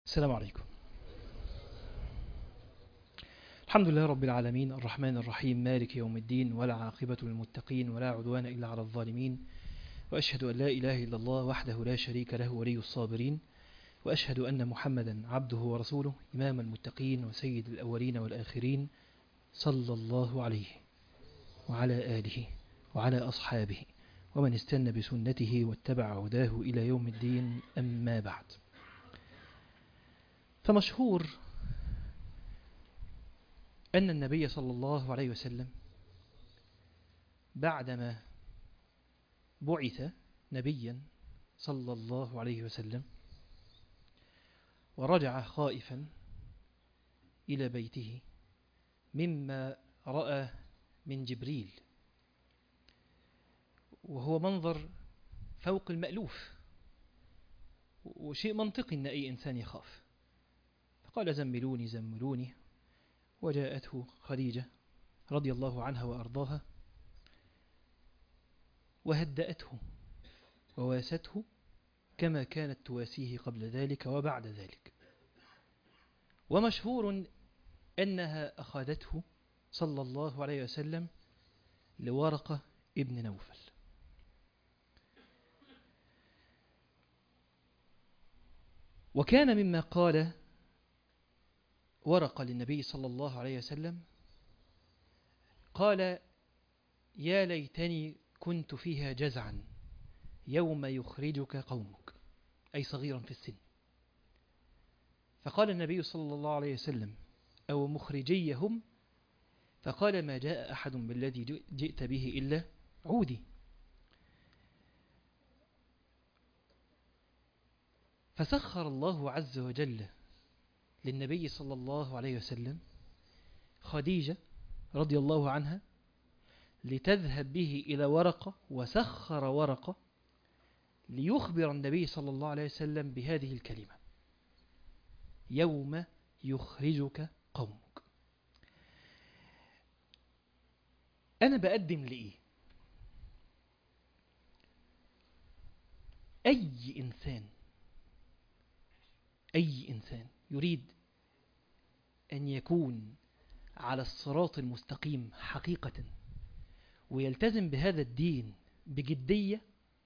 السلام عليكم. الحمد لله رب العالمين الرحمن الرحيم مالك يوم الدين، ولا عاقبة للمتقين ولا عدوان إلا على الظالمين، وأشهد أن لا إله إلا الله وحده لا شريك له ولي الصابرين، وأشهد أن محمدا عبده ورسوله إمام المتقين وسيد الأولين والآخرين، صلى الله عليه وعلى آله وعلى أصحابه ومن استنى بسنته واتبع هداه إلى يوم الدين. أما بعد، فمشهور أن النبي صلى الله عليه وسلم بعدما بعث نبيا صلى الله عليه وسلم ورجع خائفا إلى بيته مما رأى من جبريل، وهو منظر فوق المألوف وشيء منطقي أن أي إنسان يخاف، فقال زملوني زملوني، وجاءته خديجة رضي الله عنها وأرضاها وهدأته وواسته كما كانت تواسيه قبل ذلك وبعد ذلك. ومشهور أنها أخذته صلى الله عليه وسلم لورقة ابن نوفل. وكان مما قال ورقة للنبي صلى الله عليه وسلم، قال: يا ليتني كنت فيها جزعا يوم يخرجك قومك، أي صغيرا في السن. فقال النبي صلى الله عليه وسلم: أو مخرجيهم؟ فقال: ما جاء أحد بالذي جئت به إلا عودي. فسخر الله عز وجل للنبي صلى الله عليه وسلم خديجة رضي الله عنها لتذهب به إلى ورقة، وسخر ورقة ليخبر النبي صلى الله عليه وسلم بهذه الكلمة: يوم يخرجك قومك. أنا بقدم لإيه؟ أي إنسان يريد أن يكون على الصراط المستقيم حقيقة ويلتزم بهذا الدين بجدية،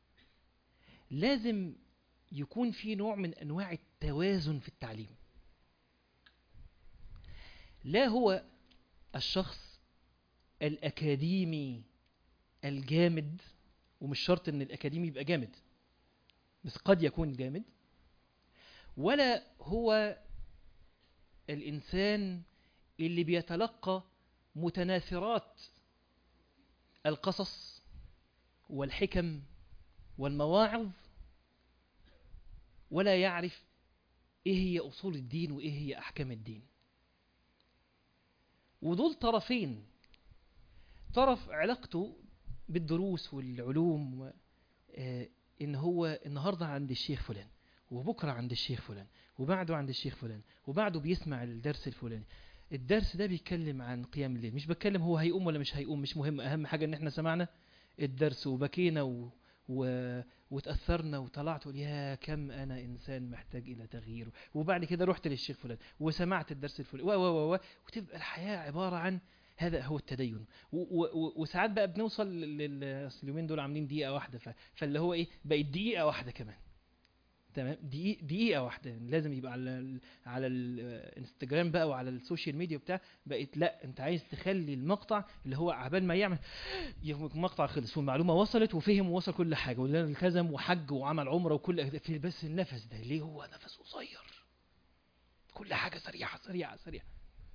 لازم يكون في نوع من أنواع التوازن في التعليم. لا هو الشخص الأكاديمي الجامد، ومش شرط أن الأكاديمي يبقى جامد بس قد يكون جامد، ولا هو الإنسان اللي بيتلقى متناثرات القصص والحكم والمواعظ ولا يعرف إيه هي أصول الدين وإيه هي أحكام الدين. ودول طرفين: طرف علاقته بالدروس والعلوم، إن هو النهاردة عند الشيخ فلان، وبكرة عند الشيخ فلان، وبعده عند الشيخ فلان، وبعده بيسمع الدرس الفلاني. الدرس ده بيتكلم عن قيام الليل، مش بتكلم هو هيقوم ولا مش هيقوم، مش مهم، أهم حاجة إن احنا سمعنا الدرس وبكينا وتأثرنا وطلعت يا كم أنا إنسان محتاج إلى تغيير، وبعد كده رحت للشيخ فلان وسمعت الدرس الفلاني وتبقى الحياة عبارة عن هذا هو التدين. وساعات بقى بنوصل اليومين دول عاملين دقيقة واحدة، فاللي هو إيه، بقت دقيقة واحدة كمان. تمام، دقيقة واحدة لازم يبقى على الانستجرام بقى وعلى السوشيال ميديا بتاع. بقت لا، انت عايز تخلي المقطع اللي هو عبال ما يعمل المقطع خلص والمعلومة وصلت وفهم ووصل كل حاجة والتزم وحج وعمل عمرة وكل في، بس النفس ده ليه هو نفس قصير، كل حاجة سريعة سريعة سريعة.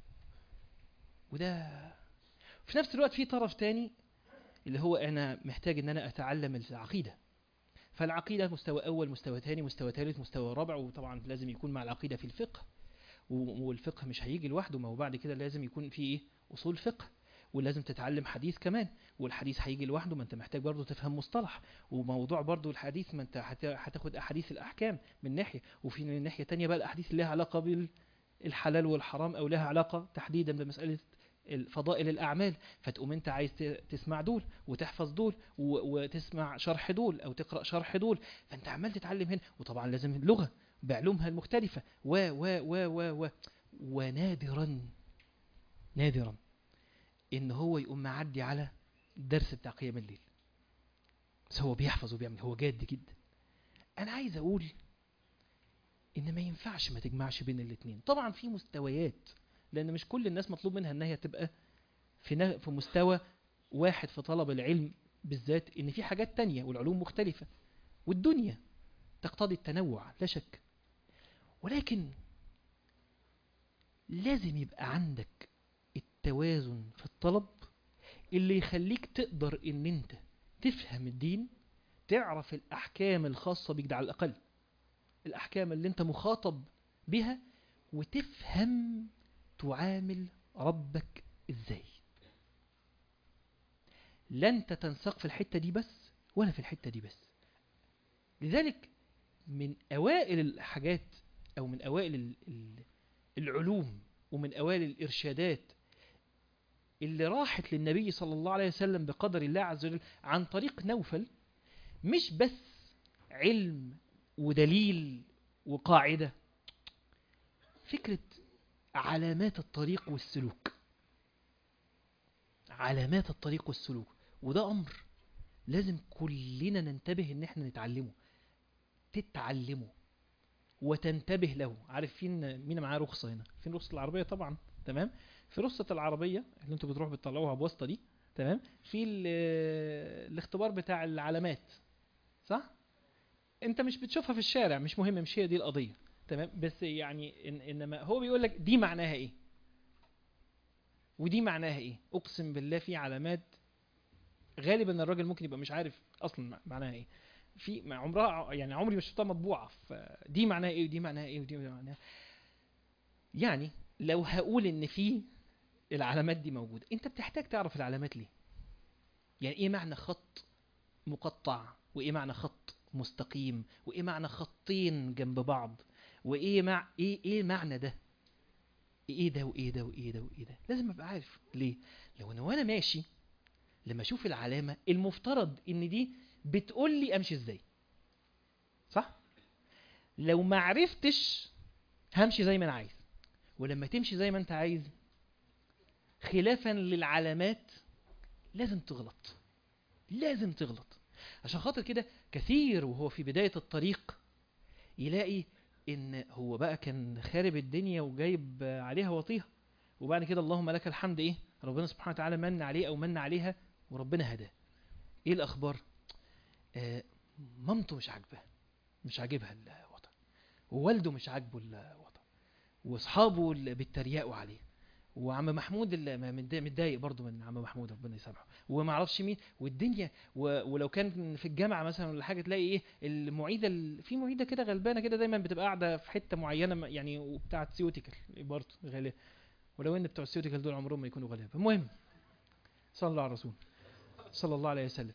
وده في نفس الوقت في طرف تاني اللي هو أنا محتاج أن أنا أتعلم العقيدة. فالعقيدة مستوى أول، مستوى ثاني، مستوى ثالث، مستوى رابع، وطبعا لازم يكون مع العقيدة في الفقه، والفقه مش هيجي لوحده، ما هو بعد كده لازم يكون في إيه؟ أصول فقه، ولازم تتعلم حديث كمان، والحديث هيجي لوحده، ما انت محتاج برضو تفهم مصطلح، وموضوع برضو الحديث ما انت هتاخد أحاديث الأحكام من ناحية، وفي من ناحية تانية بقى الأحاديث اللي لها علاقة بالحلال والحرام، أو لها علاقة تحديدا بمسألة فضائل الأعمال، فتقوم أنت عايز تسمع دول وتحفظ دول وتسمع شرح دول أو تقرأ شرح دول، فأنت عمال تتعلم هنا. وطبعا لازم اللغة، بعلومها المختلفة و ونادرا نادرا ان هو يقوم معدي على الدرس بتاع قيام الليل، بس هو بيحفظ وبيعمل، هو جاد جدا. انا عايز اقول ان ما ينفعش ما تجمعش بين الاتنين. طبعا في مستويات، لان مش كل الناس مطلوب منها انها تبقى في مستوى واحد في طلب العلم، بالذات ان في حاجات تانية والعلوم مختلفة والدنيا تقتضي التنوع لا شك. ولكن لازم يبقى عندك التوازن في الطلب اللي يخليك تقدر ان انت تفهم الدين، تعرف الاحكام الخاصة بيك، ده على الاقل الاحكام اللي انت مخاطب بها، وتفهم تعامل ربك ازاي. لا انت تنسق في الحتة دي بس ولا في الحتة دي بس. لذلك من اوائل الحاجات او من اوائل العلوم ومن اوائل الارشادات اللي راحت للنبي صلى الله عليه وسلم بقدر الله عز وجل عن طريق نوفل، مش بس علم ودليل وقاعدة، فكرة علامات الطريق والسلوك. علامات الطريق والسلوك، وده أمر لازم كلنا ننتبه ان احنا نتعلمه، تتعلمه وتنتبه له. عارفين مين معاه رخصة هنا؟ فين رخصة العربية؟ طبعا تمام. في رخصة العربية اللي انتوا بتروحوا بتطلعوها بواسطة دي، تمام، في الاختبار بتاع العلامات، صح؟ انت مش بتشوفها في الشارع، مش مهم، مش هي دي القضية، تمام، بس يعني انما هو بيقول لك دي معناها ايه ودي معناها ايه. اقسم بالله في علامات غالبا الراجل ممكن يبقى مش عارف اصلا معناها ايه، في عمرها يعني عمري ما شفتها مطبوعة، فدي معناها ايه ودي معناها ايه ودي معناها. يعني لو هقول ان في العلامات دي موجودة، انت بتحتاج تعرف العلامات ليه. يعني ايه معنى خط مقطع، وايه معنى خط مستقيم، وايه معنى خطين جنب بعض، وايه ايه معنى ده، ايه ده وايه ده وايه ده وايه ده. لازم ابقى عارف ليه. لو انا وانا ماشي لما اشوف العلامة المفترض ان دي بتقول لي امشي ازاي، صح؟ لو ما عرفتش همشي زي ما انا عايز. ولما تمشي زي ما انت عايز خلافا للعلامات لازم تغلط، لازم تغلط. عشان خاطر كده كثير وهو في بداية الطريق يلاقي ان هو بقى كان خارب الدنيا وجايب عليها وطيها، وبعد كده اللهم لك الحمد ايه، ربنا سبحانه وتعالى من عليه او من عليها وربنا هداه. ايه الاخبار؟ مامته مش عاجبها، مش عاجبها الوضع، ووالده مش عاجبه الوضع، واصحابه اللي بيتريقوا عليه، وعم محمود اللي متضايق برضه من عم محمود ربنا يسامحه، وما اعرفش مين، والدنيا ولو كان في الجامعه مثلا ولا حاجه تلاقي ايه المعيده في معيده كده غلبانه كده دايما بتبقى قاعده في حته معينه يعني، وبتاعه سيوتيكال برضه غاليه، ولو ان بتوع السيوتيكال دول عمرهم ما يكونوا غلابه. المهم صلى الله على الرسول صلى الله عليه وسلم.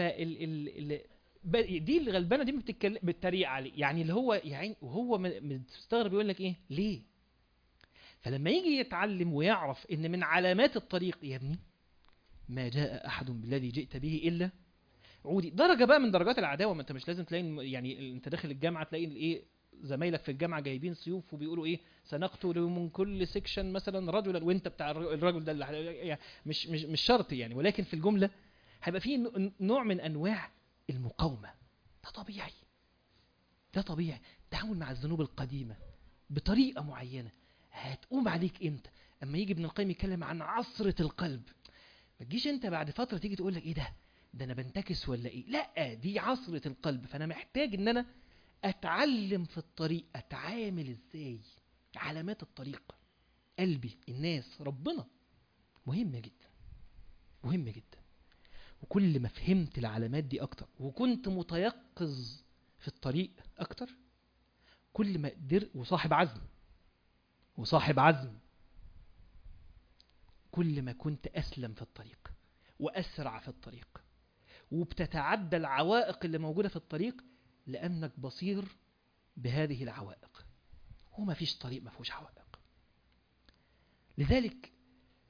دي الغلبانه دي بتتكلم بتتريق عليه، يعني اللي هو يعني وهو مستغرب يقول لك ايه ليه. فلما يجي يتعلم ويعرف ان من علامات الطريق يا ابني ما جاء احد بالذي جئت به الا عودي. درجه بقى من درجات العداوه، ما انت مش لازم تلاقي يعني انت داخل الجامعه تلاقي ايه زمايلك في الجامعه جايبين سيوف وبيقولوا ايه سنقتل من كل سيكشن مثلا رجلا، وانت بتاع الرجل ده اللي يعني مش شرط يعني، ولكن في الجمله هيبقى في نوع من انواع المقاومه. ده طبيعي، ده طبيعي. التعامل مع الذنوب القديمه بطريقه معينه هتقوم عليك امتى؟ اما يجي ابن القيم يتكلم عن عصرة القلب، ما تجيش انت بعد فترة تيجي تقول لك ايه ده انا بنتكس ولا ايه. لا، دي عصرة القلب، فانا محتاج ان انا اتعلم في الطريق اتعامل ازاي. علامات الطريق، قلبي، الناس، ربنا، مهمة جدا، مهمة جدا. وكل ما فهمت العلامات دي اكتر وكنت متيقظ في الطريق اكتر، كل ما قدر وصاحب عزم، وصاحب عزم، كل ما كنت أسلم في الطريق وأسرع في الطريق، وبتتعدى العوائق اللي موجودة في الطريق لأنك بصير بهذه العوائق. وما فيش طريق ما فيهوش عوائق. لذلك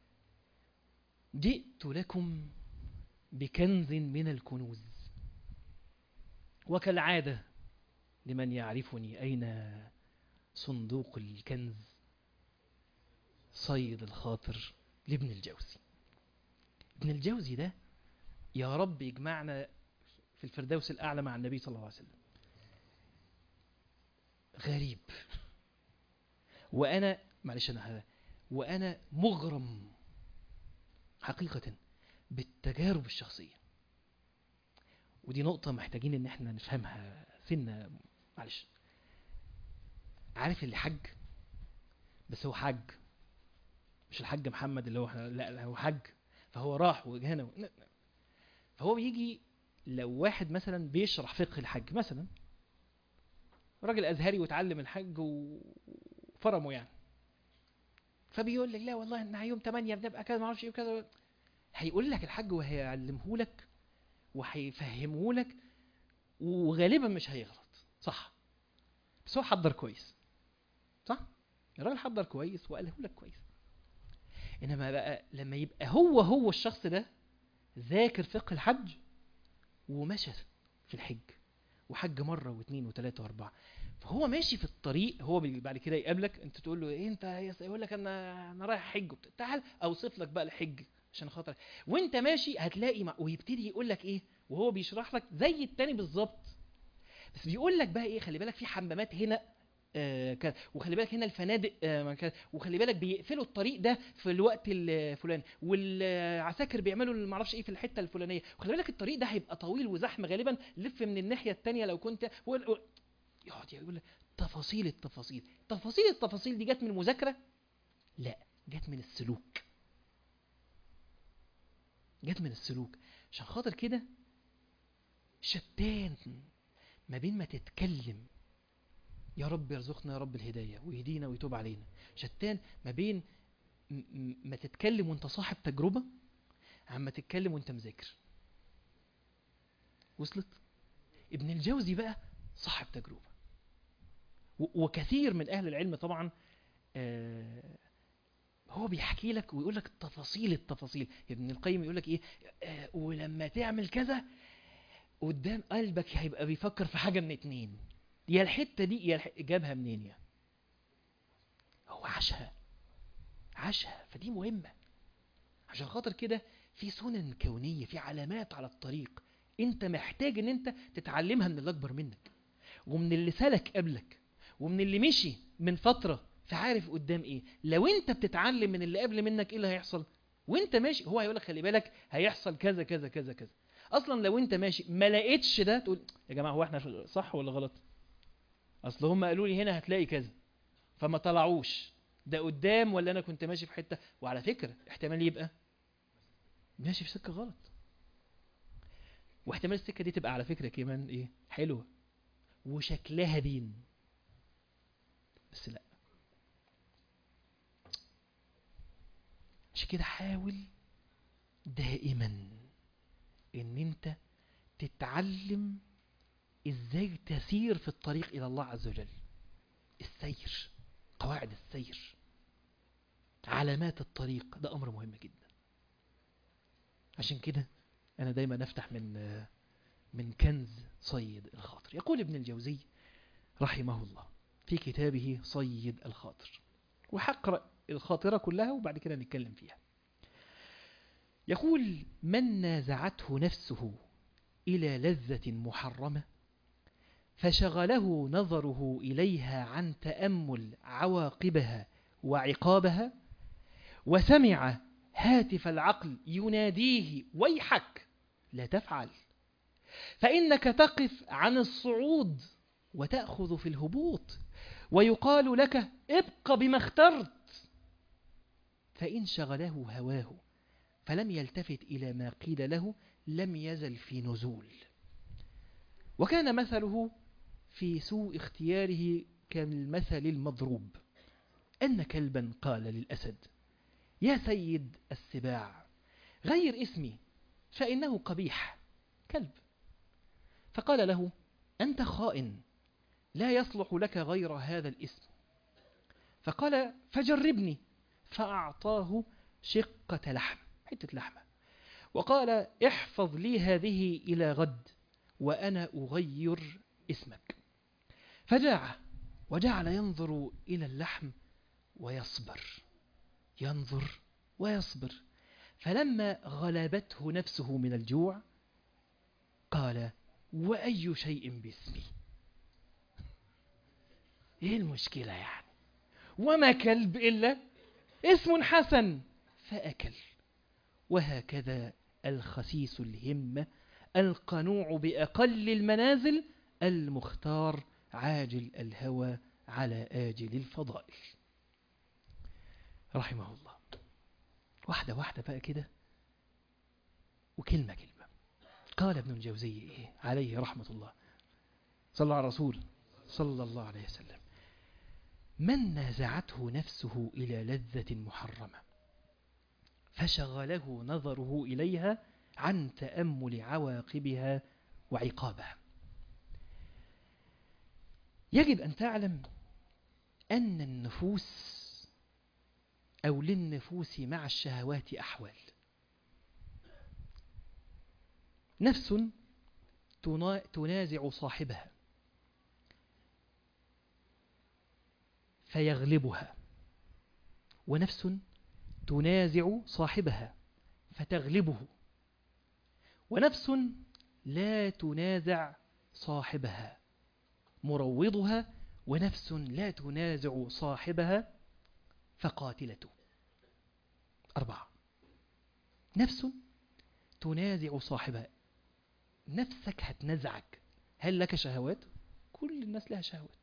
جئت لكم بكنز من الكنوز. وكالعادة لمن يعرفني أين صندوق الكنز صيد الخاطر لابن الجوزي. ابن الجوزي ده يا رب يجمعنا في الفردوس الأعلى مع النبي صلى الله عليه وسلم. غريب. وأنا معلش وأنا مغرم حقيقة بالتجارب الشخصية، ودي نقطة محتاجين ان احنا نفهمها سنة. معلش، عارف اللي حج بس هو حج مش الحج محمد اللي هو لا هو حج، فهو راح وهنا فهو بيجي لو واحد مثلا بيشرح فقه الحج مثلا، راجل ازهري وتعلم الحج وفرمه يعني، فبيقول لك لا والله ان يوم 8 بنبقى كذا ما اعرفش ايه وكذا، هيقول لك الحج وهيعلمه لك وهيفهمه لك وغالبا مش هيغلط صح، بس هو حضر كويس صح، الراجل حضر كويس وقاله لك كويس. انما بقى لما يبقى هو الشخص ده ذاكر فقه الحج ومشى في الحج وحج مرة واثنين وثلاثة واربعة، فهو ماشي في الطريق، هو بعد كده يقابلك انت تقول له ايه انت، يقول لك انا رايح حج، تعال اوصف لك بقى الحج عشان خاطر، وانت ماشي هتلاقي ويبتدي يقول لك ايه وهو بيشرح لك زي التاني بالظبط، بس بيقول لك بقى ايه خلي بالك في حمامات هنا وخلي بالك هنا الفنادق وخلي بالك بيقفلوا الطريق ده في الوقت الفلاني، والعساكر بيعملوا ما اعرفش ايه في الحته الفلانيه، وخلي بالك الطريق ده هيبقى طويل وزحمه غالبا، لف من الناحيه الثانيه لو كنت يقعد يقول لك تفاصيل التفاصيل. التفاصيل دي جت من المذاكره؟ لا، جت من السلوك. عشان خاطر كده شتان ما بين ما تتكلم يا رب يرزقنا يا رب الهداية ويهدينا ويتوب علينا، شتان ما بين ما تتكلم وانت صاحب تجربة عما تتكلم وانت مذاكر. وصلت؟ ابن الجوزي بقى صاحب تجربة، وكثير من أهل العلم طبعا هو بيحكي لك ويقول لك التفاصيل. ابن القيم يقول لك ايه ولما تعمل كذا قدام قلبك هيبقى بيفكر في حاجة من اتنين، يا الحتة دي يا جابها منين، يا هو عاشها فدي مهمة. عشان خاطر كده في سنن كونية، في علامات على الطريق انت محتاج ان انت تتعلمها من اللي اكبر منك ومن اللي سلك قبلك ومن اللي مشي من فترة فعارف قدام ايه. لو انت بتتعلم من اللي قبل منك ايه اللي هيحصل وانت ماشي، هو هيقولك خلي بالك هيحصل كذا كذا كذا كذا. اصلا لو انت ماشي ما لقيتش ده تقول يا جماعة هو احنا صح ولا غلط، اصل هم قالوا لي هنا هتلاقي كذا فما طلعوش، ده قدام ولا انا كنت ماشي في حتة، وعلى فكرة احتمال يبقى ماشي في سكة غلط، واحتمال السكة دي تبقى على فكرة كمان ايه حلوة وشكلها دين، بس لا. عشان كده حاول دائما ان انت تتعلم ازاي تسير في الطريق الى الله عز وجل. السير، قواعد السير، علامات الطريق، ده امر مهم جدا. عشان كده انا دايما افتح من كنز صيد الخاطر. يقول ابن الجوزي رحمه الله في كتابه صيد الخاطر، وحقرأ الخاطرة كلها وبعد كده نتكلم فيها. يقول من نازعته نفسه إلى لذة محرمة فشغله نظره إليها عن تأمل عواقبها وعقابها، وسمع هاتف العقل يناديه ويحك لا تفعل، فإنك تقف عن الصعود وتأخذ في الهبوط، ويقال لك ابق بما اخترت، فإن شغله هواه فلم يلتفت إلى ما قيل له لم يزل في نزول. وكان مثله في سوء اختياره كالمثل المضروب، أن كلبا قال للأسد يا سيد السباع غير اسمي فإنه قبيح كلب، فقال له أنت خائن لا يصلح لك غير هذا الاسم، فقال فجربني، فأعطاه شقة لحم، حتة لحمة، وقال احفظ لي هذه إلى غد وأنا أغير اسمك. فجاع وجعل ينظر إلى اللحم ويصبر، ينظر ويصبر. فلما غلبته نفسه من الجوع قال: وأي شيء باسمي؟ ايه المشكلة يعني؟ وما كلب إلا اسم حسن، فأكل. وهكذا الخسيس الهمة القنوع بأقل المنازل المختار عاجل الهوى على آجل الفضائل. رحمه الله. واحدة واحدة بقى كده، وكلمة كلمة. قال ابن الجوزي إيه عليه رحمة الله، صلى على الرسول صلى الله عليه وسلم: من نازعته نفسه إلى لذة محرمة فشغله نظره إليها عن تأمل عواقبها وعقابها. يجب أن تعلم أن النفوس أو للنفوس مع الشهوات أحوال. نفس تنازع صاحبها فيغلبها، ونفس تنازع صاحبها فتغلبه، ونفس لا تنازع صاحبها مروضها، ونفس لا تنازع صاحبها فقاتلته. 4. نفس تنازع صاحبها، نفسك هتنزعك. هل لك شهوات؟ كل الناس لها شهوات،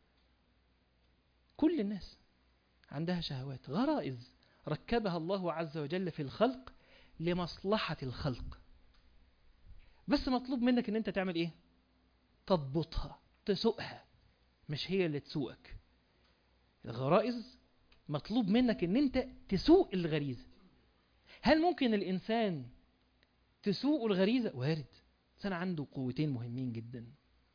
كل الناس عندها شهوات، غرائز ركبها الله عز وجل في الخلق لمصلحة الخلق. بس مطلوب منك ان انت تعمل ايه؟ تضبطها، تسوقها، مش هي اللي تسوقك. الغرائز مطلوب منك ان انت تسوق الغريزة. هل ممكن الانسان تسوق الغريزة؟ وارد. الانسان عنده قوتين مهمين جدا: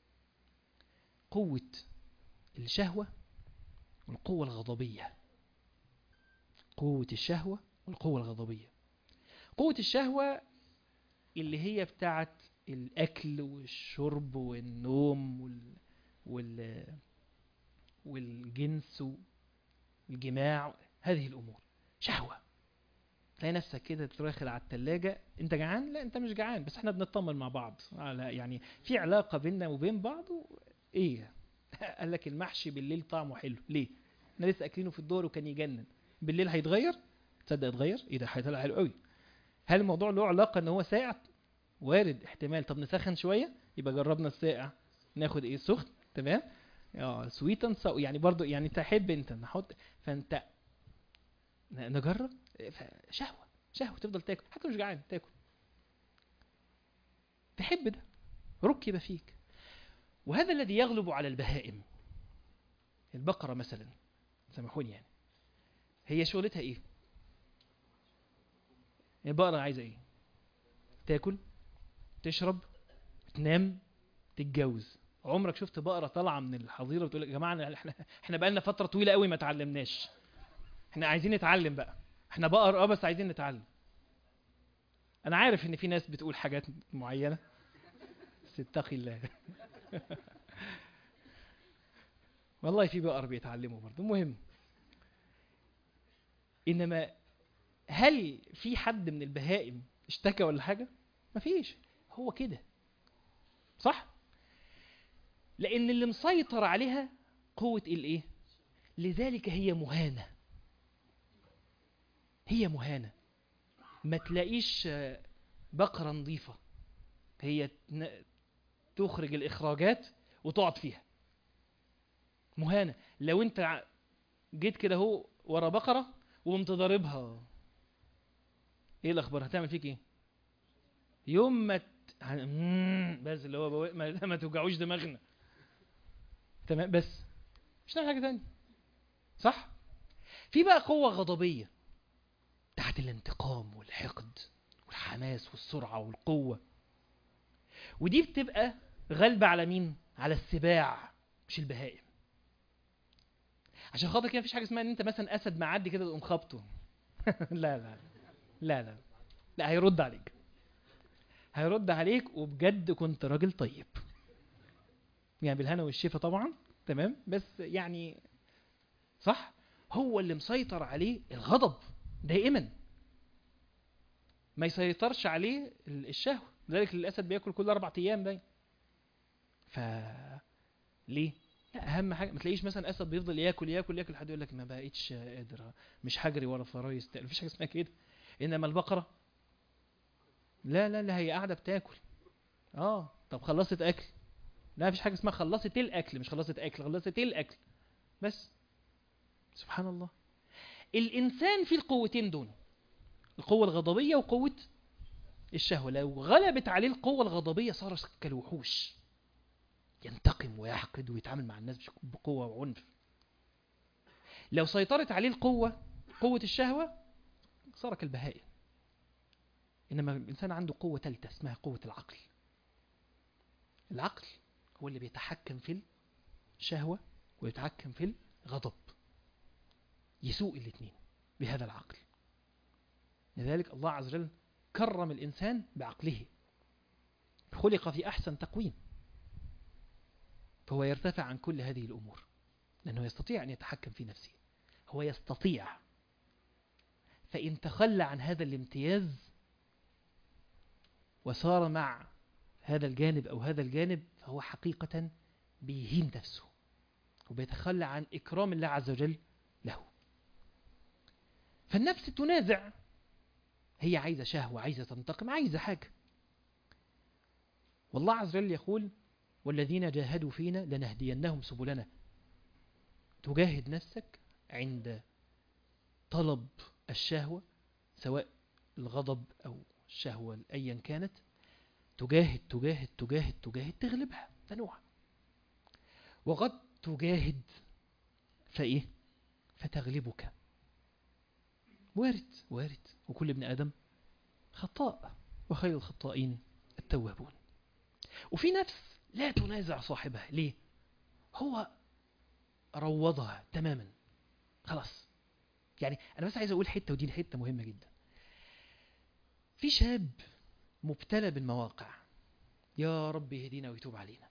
قوة الشهوة والقوة الغضبية. قوة الشهوة والقوة الغضبية. قوة الشهوة اللي هي بتاعت الأكل والشرب والنوم والجنس والجماع، هذه الأمور شهوة. تلاقي نفسك كده تدخل على التلاجة، انت جعان؟ لا انت مش جعان، بس احنا بنطمن مع بعض على يعني في علاقة بيننا وبين بعض. ايه قال لك المحشي بالليل طعمه حلو ليه؟ احنا لسه اكلينه في الظهر وكان يجنن، بالليل هيتغير؟ تصدق اتغير؟ ايه ده هيطلع حلو قوي. هل الموضوع له علاقة ان هو ساقع؟ وارد، احتمال. طب نسخن شوية، يبقى جربنا الساقع، ناخد ايه سخن، تمام، سويتن يعني برضو يعني تحب انت نحط، فانت نجرب. شهوة، شهوة تفضل تاكل حتى مش جعان، تاكل، تحب ده، ركب فيك. وهذا الذي يغلب على البهائم. البقرة مثلا، سامحوني يعني، هي شغلتها ايه؟ البقرة عايزة ايه؟ تاكل، تشرب، تنام، تتجوز. عمرك شفت بقرة طالعة من الحظيرة بتقول يا جماعة احنا بقالنا فترة طويلة قوي ما اتعلمناش، احنا عايزين نتعلم بقى، احنا بقر بس عايزين نتعلم. انا عارف ان في ناس بتقول حاجات معينة، بس اتقي الله. والله في بقر بيتعلموا برضه، مهم. انما هل في حد من البهائم اشتكى ولا حاجة؟ مفيش، هو كده، صح؟ لان اللي مسيطر عليها قوة الايه؟ لذلك هي مهانة، هي مهانة. ما تلاقيش بقرة نظيفة هي تخرج الإخراجات وتقعد فيها، مهانة. لو انت جيت كده هو ورا بقرة وقمت ضاربها، ايه الأخبار؟ هتعمل فيك ايه؟ يوم ما بس اللي هو ما توجعوش دماغنا، تمام، بس مش نعمل حاجة تانية، صح؟ في بقى قوة غضبية تحت الانتقام والحقد والحماس والسرعة والقوة، ودي بتبقى غالبة على مين؟ على السباع مش البهائم. عشان خاطر كده مفيش حاجة اسمها ان انت مثلا اسد معدي كده تقوم خبطه. لا لا لا لا لا، هيرد عليك، هيرد عليك، وبجد كنت راجل طيب يعني، بالهنا والشفا طبعا، تمام، بس يعني صح، هو اللي مسيطر عليه الغضب دائما، ما يسيطرش عليه الشهوة. لذلك الأسد بياكل كل 4 أيام باين. ليه؟ لا، أهم حاجة ما تلاقيش مثلا أسد بيفضل ياكل ياكل ياكل لحد يقول لك ما بقتش قادر، مش هجري ورا فرايس، مفيش حاجة اسمها كده. إنما البقرة لا لا لا، هي قاعدة بتاكل. طب خلصت أكل؟ لا، مفيش حاجة اسمها خلصت الأكل، مش خلصت أكل، خلصت الأكل بس. سبحان الله. الإنسان فيه القوتين دول، القوة الغضبية وقوة الشهوة. لو غلبت عليه القوة الغضبية صار كالوحوش، ينتقم ويحقد ويتعامل مع الناس بقوة وعنف. لو سيطرت عليه قوة الشهوة، صار كالبهائم. إنما الإنسان عنده قوة ثالثة اسمها قوة العقل. العقل هو اللي بيتحكم في الشهوة ويتحكم في الغضب، يسوق الاثنين بهذا العقل. لذلك الله عز وجل كرم الإنسان بعقله، خلق في أحسن تقويم، فهو يرتفع عن كل هذه الأمور، لأنه يستطيع أن يتحكم في نفسه. هو يستطيع، فإن تخلى عن هذا الامتياز وصار مع هذا الجانب أو هذا الجانب، فهو حقيقة بيهين نفسه وبيتخلى عن إكرام الله عز وجل له. فالنفس تنازع، هي عايزة شهوة، عايزة تنتقم، عايزة حاجة. والله عز وجل يقول والذين جاهدوا فينا لنهدينهم سبلنا. تجاهد نفسك عند طلب الشهوة، سواء الغضب أو الشهوة أيا كانت، تجاهد تجاهد تجاهد تجاهد تغلبها، تنوع. وقد تجاهد فإيه؟ فتغلبك. وارد وارد، وكل ابن آدم خطاء، وخير الخطائين التوابون. وفي نفس لا تنازع صاحبها. ليه؟ هو روضها تماما خلاص. يعني أنا بس عايز أقول حتة، ودي الحتة مهمة جدا. في شاب مبتلى بالمواقع، يا رب يهدينا ويتوب علينا.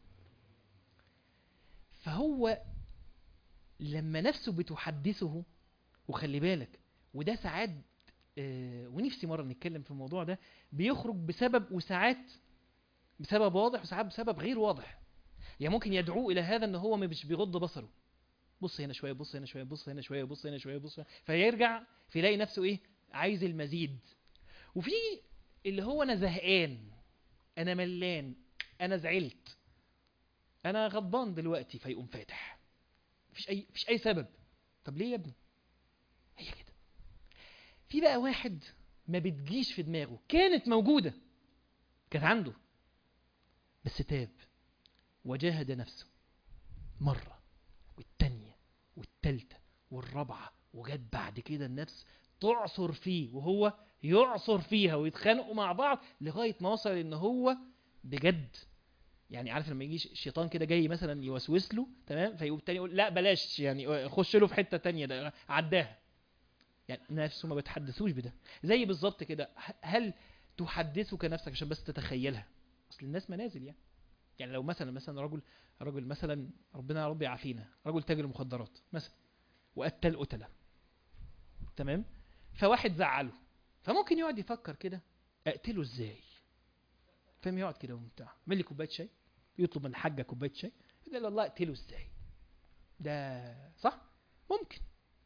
فهو لما نفسه بتحدثه، وخلي بالك وده ساعات ونفسي مرة نتكلم في الموضوع ده، بيخرج بسبب، وساعات بسبب واضح وساعات بسبب غير واضح. يعني ممكن يدعوه إلى هذا ان هو مش بيغض بصره، بص هنا شوية، بص هنا شوية، بص هنا شوية، بص هنا شوية، بص هنا، فيرجع فيلاقي نفسه ايه؟ عايز المزيد. وفي اللي هو انا زهقان، انا ملان، انا زعلت، انا غضبان دلوقتي، فيقوم فاتح. مفيش اي سبب. طب ليه يا ابني؟ هي كده. في بقى واحد ما بتجيش في دماغه، كانت موجودة، كانت عنده، بس تاب وجاهد نفسه مرة والتانية والتالتة والرابعة، وجت بعد كده النفس تعصر فيه وهو يعصر فيها، ويتخانقوا مع بعض لغاية ما وصل ان هو بجد، يعني عارف لما يجي الشيطان كده جاي مثلا يوسوس له، تمام، فيقوم التاني يقول لا بلاش، يعني خش له في حتة تانية، ده عداها. يعني نفسه ما بتحدثوش بده. زي بالظبط كده، هل تحدثك نفسك عشان بس تتخيلها؟ اصل الناس منازل يعني لو مثلا رجل مثلا، ربنا يا رب يعافينا، رجل تاجر مخدرات مثلا وقتل قتله، تمام، فواحد زعله، فممكن يقعد يفكر كده اقتله ازاي، فاهم؟ يقعد كده وبتاع، يعمل لي كوبايه شاي، يطلب من الحاجه كوبايه شاي، يقول له الله اقتله ازاي. ده صح؟ ممكن.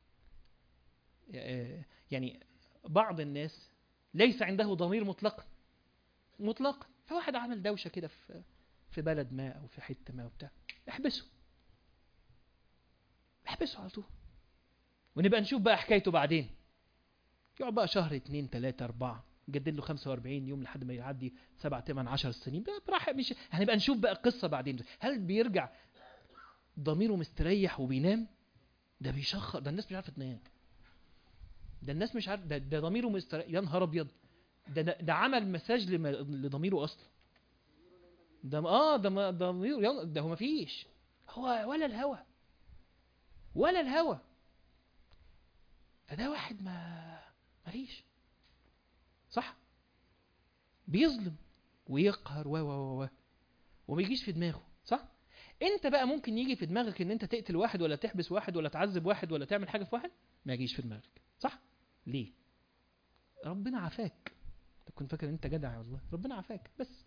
يعني بعض الناس ليس عنده ضمير مطلقا، فواحد عمل دوشه كده في بلد ما او في حته ما وبتاع، احبسه على طول، ونبقى نشوف بقى حكايته بعدين. يقعد بقى شهر 2 3 4، جدد له 45 يوم لحد ما يعدي 7 8 10 سنين بقى براحة. مش هنبقى نشوف بقى القصة بعدين. هل بيرجع ضميره مستريح وبينام؟ ده بيشخر، ده الناس مش عارفة تنام، ده الناس مش عارف، ده ضميره مستريح. يا نهار ابيض، ده عمل مساج لضميره اصلا. ده ضميره، ده هو مفيش، هو ولا الهوى. فده واحد ماليش، صح، بيظلم ويقهر وما يجيش في دماغه، صح. انت بقى ممكن يجي في دماغك ان انت تقتل واحد ولا تحبس واحد ولا تعذب واحد ولا تعمل حاجه في واحد؟ ما يجيش في دماغك، صح؟ ليه؟ ربنا عافاك. انت كنت فاكر ان انت جدع، والله ربنا عافاك.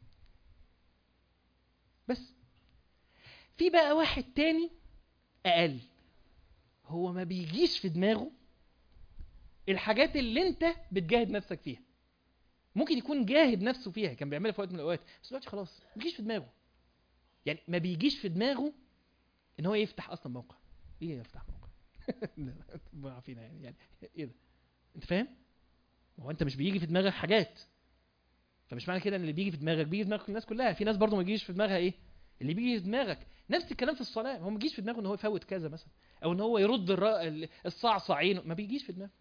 بس في بقى واحد تاني اقل، هو ما بيجيش في دماغه الحاجات اللي انت بتجاهد نفسك فيها. ممكن يكون جاهد نفسه فيها، كان بيعملها في وقت من الاوقات، بس دلوقتي خلاص ما بيجيش في دماغه. يعني ما بيجيش في دماغه ان هو يفتح اصلا موقع. ايه يفتح موقع؟ ربنا عافينا يعني ايه ده؟ انت فاهم؟ ما هو انت مش بيجي في دماغك حاجات، فمش معنى كده ان اللي بيجي في دماغك بيجي في دماغك الناس كلها. في ناس برضو ما بيجيش في دماغها ايه اللي بيجي في دماغك. نفس الكلام في الصلاه، هو ما بيجيش في دماغه ان هو يفوت كذا مثلا، او ان هو يرد الصعصعين، ما بيجيش في دماغه.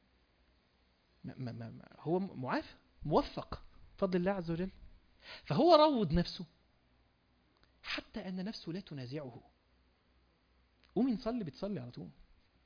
هو معافى موفق بفضل الله عز وجل. فهو روض نفسه حتى ان نفسه لا تنازعه. قومي نصلي، بتصلي على طول.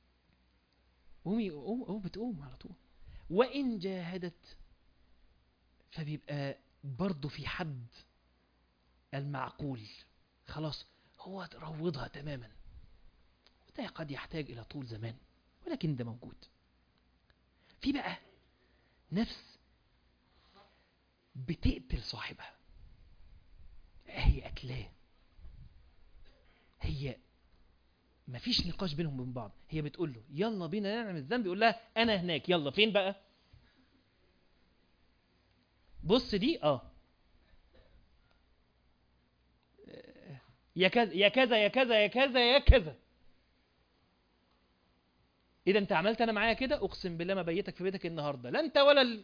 قوم بتقوم على طول. وان جاهدت فبيبقى برضه في حد المعقول، خلاص هو روضها تماما. وده قد يحتاج الى طول زمان، ولكن ده موجود. في بقى نفس بتقتل صاحبها، هي قتلاه، هي مفيش نقاش بينهم وبين بعض. هي بتقول له يلا بينا نعمل الذنب، يقول لها انا هناك. يلا فين بقى؟ بص دي يا كذا يا كذا يا كذا يا كذا يا كذا. اذا انت عملت انا معايا كده، اقسم بالله ما بيتك في بيتك النهارده، لا انت ولا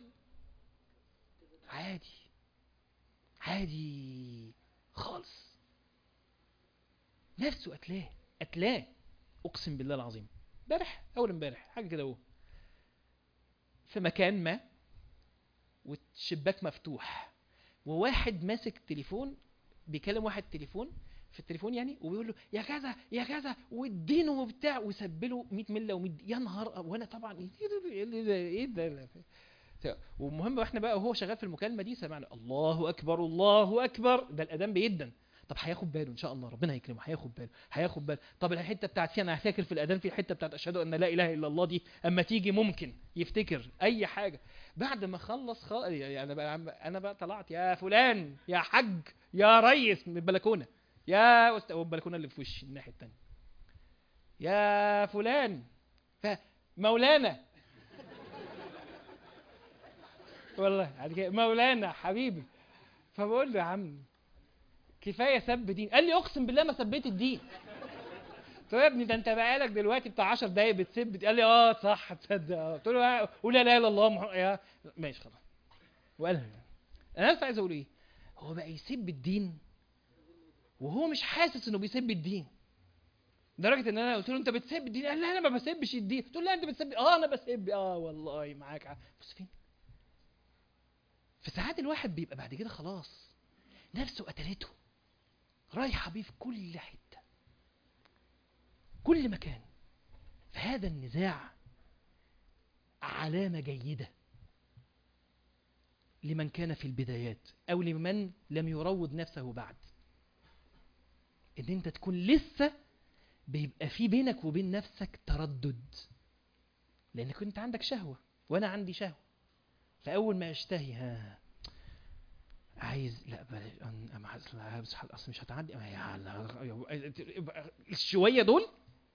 عادي عادي خالص. نفسه قتلاه اقسم بالله العظيم. امبارح اول امبارح حاجه كده، هو في مكان ما والشباك مفتوح، وواحد ماسك تليفون بيكلم واحد تليفون في التليفون يعني، وبيقول له يا كذا يا كذا وادينه وبتاع، وسبله 100 مله و100. يا نهار، وانا طبعا ايه ده. والمهم احنا بقى وهو شغال في المكالمه دي سمعنا الله اكبر الله اكبر، ده الاذان بيدن. طب هياخد باله ان شاء الله، ربنا هيكرمه، هياخد باله. طب الحته بتاعت فيها، انا هفتكر في الاذان في الحته بتاعت اشهد ان لا اله الا الله دي، اما تيجي ممكن يفتكر اي حاجه. بعد ما خلص يعني انا بقى طلعت يا فلان يا حاج يا ريس من البلكونه، يا البلكونه اللي في وشي الناحيه الثانيه، يا فلان مولانا، والله مولانا حبيبي. فبقول له يا عم كفايه سب دين. قال لي اقسم بالله ما سبيت الدين. قلت له يا ابني ده انت بقالك دلوقتي بتاع 10 دقايق بتسب. قال لي صح تصدق. قلت له قول لا اله الا الله يا ماشي خلاص. وقالها. انا بس عايز اقول ايه، هو بقى يسب الدين وهو مش حاسس انه بيسب الدين، لدرجه ان انا قلت له انت بتسب الدين. قال لا انا ما بسبش الدين. قلت له لا انت بتسب. انا بسب. والله معاك. بص فين. في ساعات الواحد بيبقى بعد كده خلاص نفسه قتلته، رايحه بيه في كل حته كل مكان. فهذا النزاع علامة جيدة لمن كان في البدايات أو لمن لم يروض نفسه بعد، إن أنت تكون لسه بيبقى في بينك وبين نفسك تردد، لأنك أنت عندك شهوة وأنا عندي شهوة. فأول ما أشتهي عايز لا بلاش أصل مش هتعدي الشوية دول.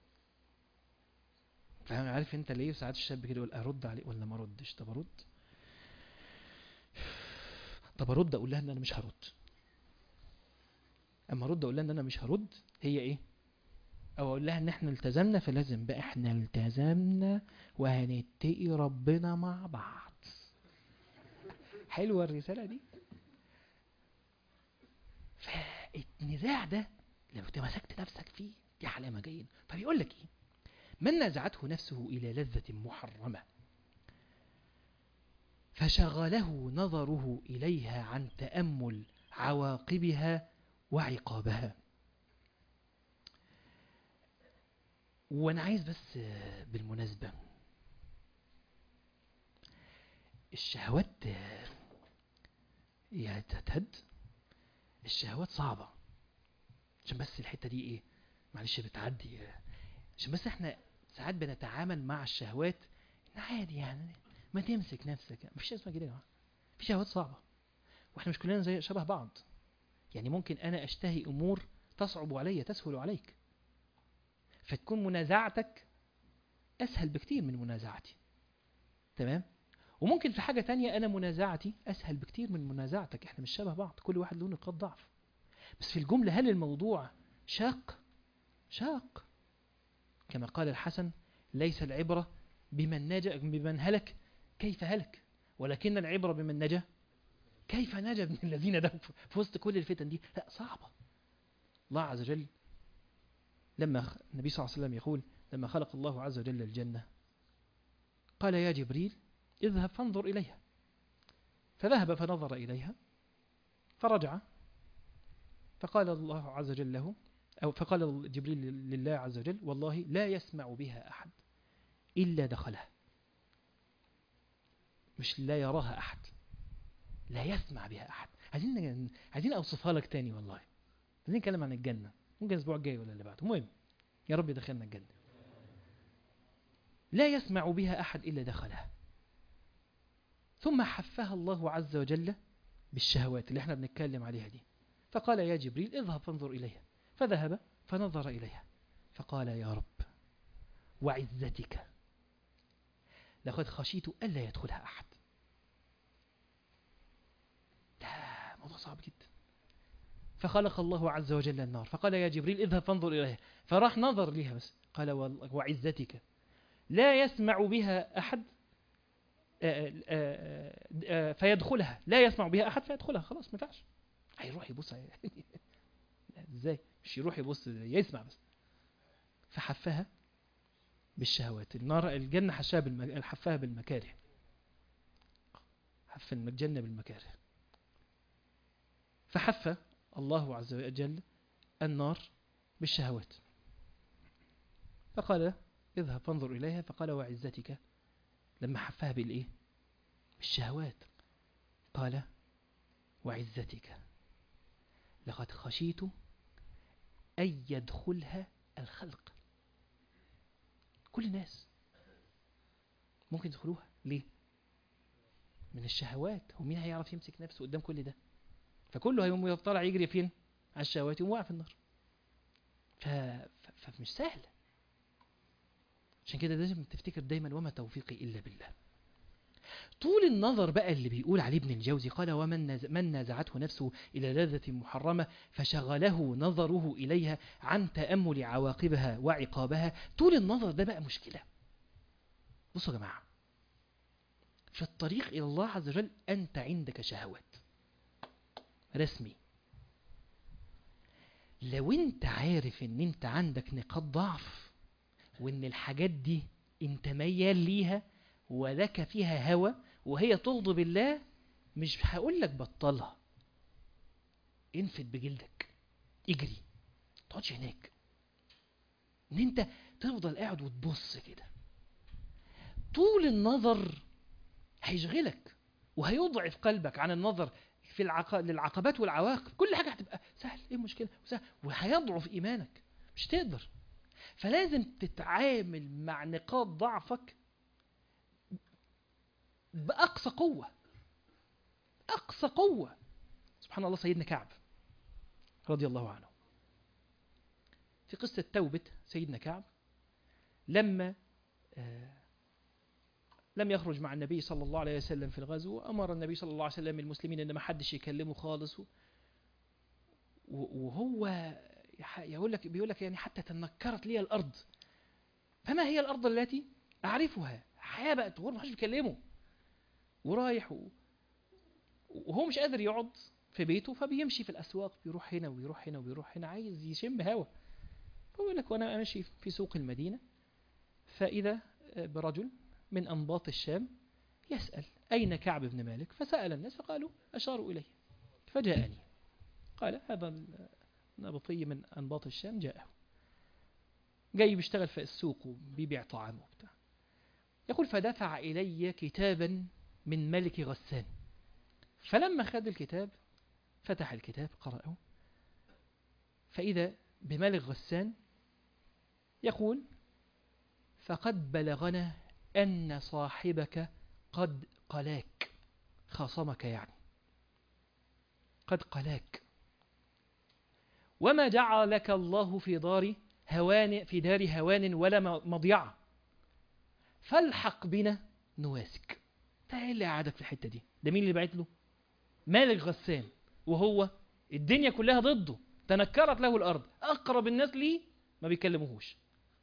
فاهم؟ عارف انت ليه ساعات الشاب كده يقول ارد عليه ولا ما اردش؟ طب ارد اقول لها ان انا مش هرد. اما ارد اقول لها ان انا مش هرد هي ايه، او اقول لها ان احنا التزمنا فلازم بقى احنا التزمنا وهنتقي ربنا مع بعض. حلوه الرساله دي. فالنزاع ده لو تمسكت نفسك فيه دي علامه جيده. فبيقول لك ايه، من نزعته نفسه الى لذه محرمه فشغله نظره إليها عن تأمل عواقبها وعقابها. وأنا عايز بس بالمناسبة الشهوات يا تتهد، الشهوات صعبة، عشان بس الحتة دي إيه معلش بتعدي، عشان بس احنا ساعات بنتعامل مع الشهوات إن عادي يعني، ما تمسك نفسك، مفيش اسمها كده يا جماعه. في شهوات صعبه، واحنا مش كلنا زي شبه بعض. يعني ممكن انا اشتهي امور تصعب علي تسهل عليك، فتكون منازعتك اسهل بكتير من منازعتي. تمام. وممكن في حاجه تانية انا منازعتي اسهل بكتير من منازعتك. احنا مش شبه بعض، كل واحد له نقاط ضعف. بس في الجمله هل الموضوع شاق؟ شاق. كما قال الحسن: ليس العبرة بمن هلك كيف هلك، ولكن العبرة بمن نجا كيف نجا من الذين دعوا في وسط كل الفتن دي. لا، صعبة. الله عز وجل لما النبي صلى الله عليه وسلم يقول: لما خلق الله عز وجل الجنة قال: يا جبريل اذهب فانظر إليها. فذهب فنظر إليها فرجع، فقال الله عز وجل له، أو فقال جبريل لله عز وجل: والله لا يسمع بها أحد إلا دخلها. مش لا يراها أحد، لا يسمع بها أحد. عايزين أوصفها لك تاني والله. عايزين نتكلم عن الجنة، ممكن الأسبوع الجاي ولا اللي بعده، المهم يا رب يدخلنا الجنة. لا يسمع بها أحد إلا دخلها. ثم حفها الله عز وجل بالشهوات اللي احنا بنتكلم عليها دي، فقال: يا جبريل اذهب فانظر إليها. فذهب فنظر إليها فقال: يا رب وعزتك لقد خشيت ألا يدخلها أحد. لا، موضوع صعب جدا. فخلق الله عز وجل النار فقال: يا جبريل اذهب فانظر إليها. فراح نظر لها بس قال: وعزتك لا يسمع بها أحد فيدخلها. لا يسمع بها أحد فيدخلها. خلاص ما ينفعش، هيروح يبص ازاي؟ مش يروح يبص، يسمع بس. فحفها بالشهوات. النار الجنة حفها بالمكاره، حف الجنة بالمكاره. فحف الله عز وجل النار بالشهوات فقال: اذهب فانظر إليها. فقال: وعزتك، لما حفها بالإيه؟ بالشهوات، قال: وعزتك لقد خشيت أن يدخلها الخلق. كل الناس ممكن يدخلوها. ليه؟ من الشهوات. ومين هيعرف يمسك نفسه قدام كل ده؟ فكله هيقوم يطلع يجري فين؟ على الشهوات، يقوم واقع في النار. فمش سهل. عشان كده لازم تفتكر دايما: وما توفيقي إلا بالله. طول النظر بقى اللي بيقول عليه ابن الجوزي، قال: من نازعته نفسه إلى لذة محرمة فشغله نظره إليها عن تأمل عواقبها وعقابها. طول النظر ده بقى مشكلة. بصوا يا جماعة، في الطريق إلى الله عز وجل أنت عندك شهوات رسمي. لو انت عارف ان انت عندك نقاط ضعف، وان الحاجات دي انت ميال ليها ولك فيها هوى وهي تغضب الله، مش هقول لك بطلها، انفد بجلدك، اجري، تقعدش هناك. ان انت تفضل قاعد وتبص كده طول النظر هيشغلك وهيضعف قلبك عن النظر في للعقبات والعواقب. كل حاجة هتبقى سهل، ايه المشكلة؟ سهل. وهيضعف ايمانك، مش تقدر. فلازم تتعامل مع نقاط ضعفك بأقصى قوة، أقصى قوة. سبحان الله، سيدنا كعب رضي الله عنه في قصة توبة سيدنا كعب، لما لم يخرج مع النبي صلى الله عليه وسلم في الغزو، أمر النبي صلى الله عليه وسلم المسلمين أن ما حدش يكلمه خالص. وهو بيقول لك يعني: حتى تنكرت لي الأرض، فما هي الأرض التي أعرفها؟ حياة بقت غربة، ما حدش بيكلمه، ورايح وهو مش قادر يقعد في بيته، فبيمشي في الأسواق، بيروح هنا ويروح هنا ويروح هنا، عايز يشم هوا. فبيقول لك: وأنا ماشي في سوق المدينة، فإذا برجل من أنباط الشام يسأل: أين كعب بن مالك؟ فسأل الناس فقالوا: أشاروا إليه. فجاءني، قال: هذا النبطي من أنباط الشام جاءه، جاي بيشتغل في السوق وبيبيع طعام وبتاع. يقول: فدفع إلي كتابا من ملك غسان، فلما خد الكتاب فتح الكتاب قرأه، فإذا بملك غسان يقول: فقد بلغنا أن صاحبك قد قلاك، خاصمك يعني، قد قلاك، وما جعلك الله في دار هوان ولا مضيعة، فالحق بنا نواسك. فايه اللي قعدك في الحتة دي؟ ده مين اللي بعت له؟ مالك غسان، وهو الدنيا كلها ضده، تنكرت له الأرض، أقرب الناس ليه ما بيكلموهوش.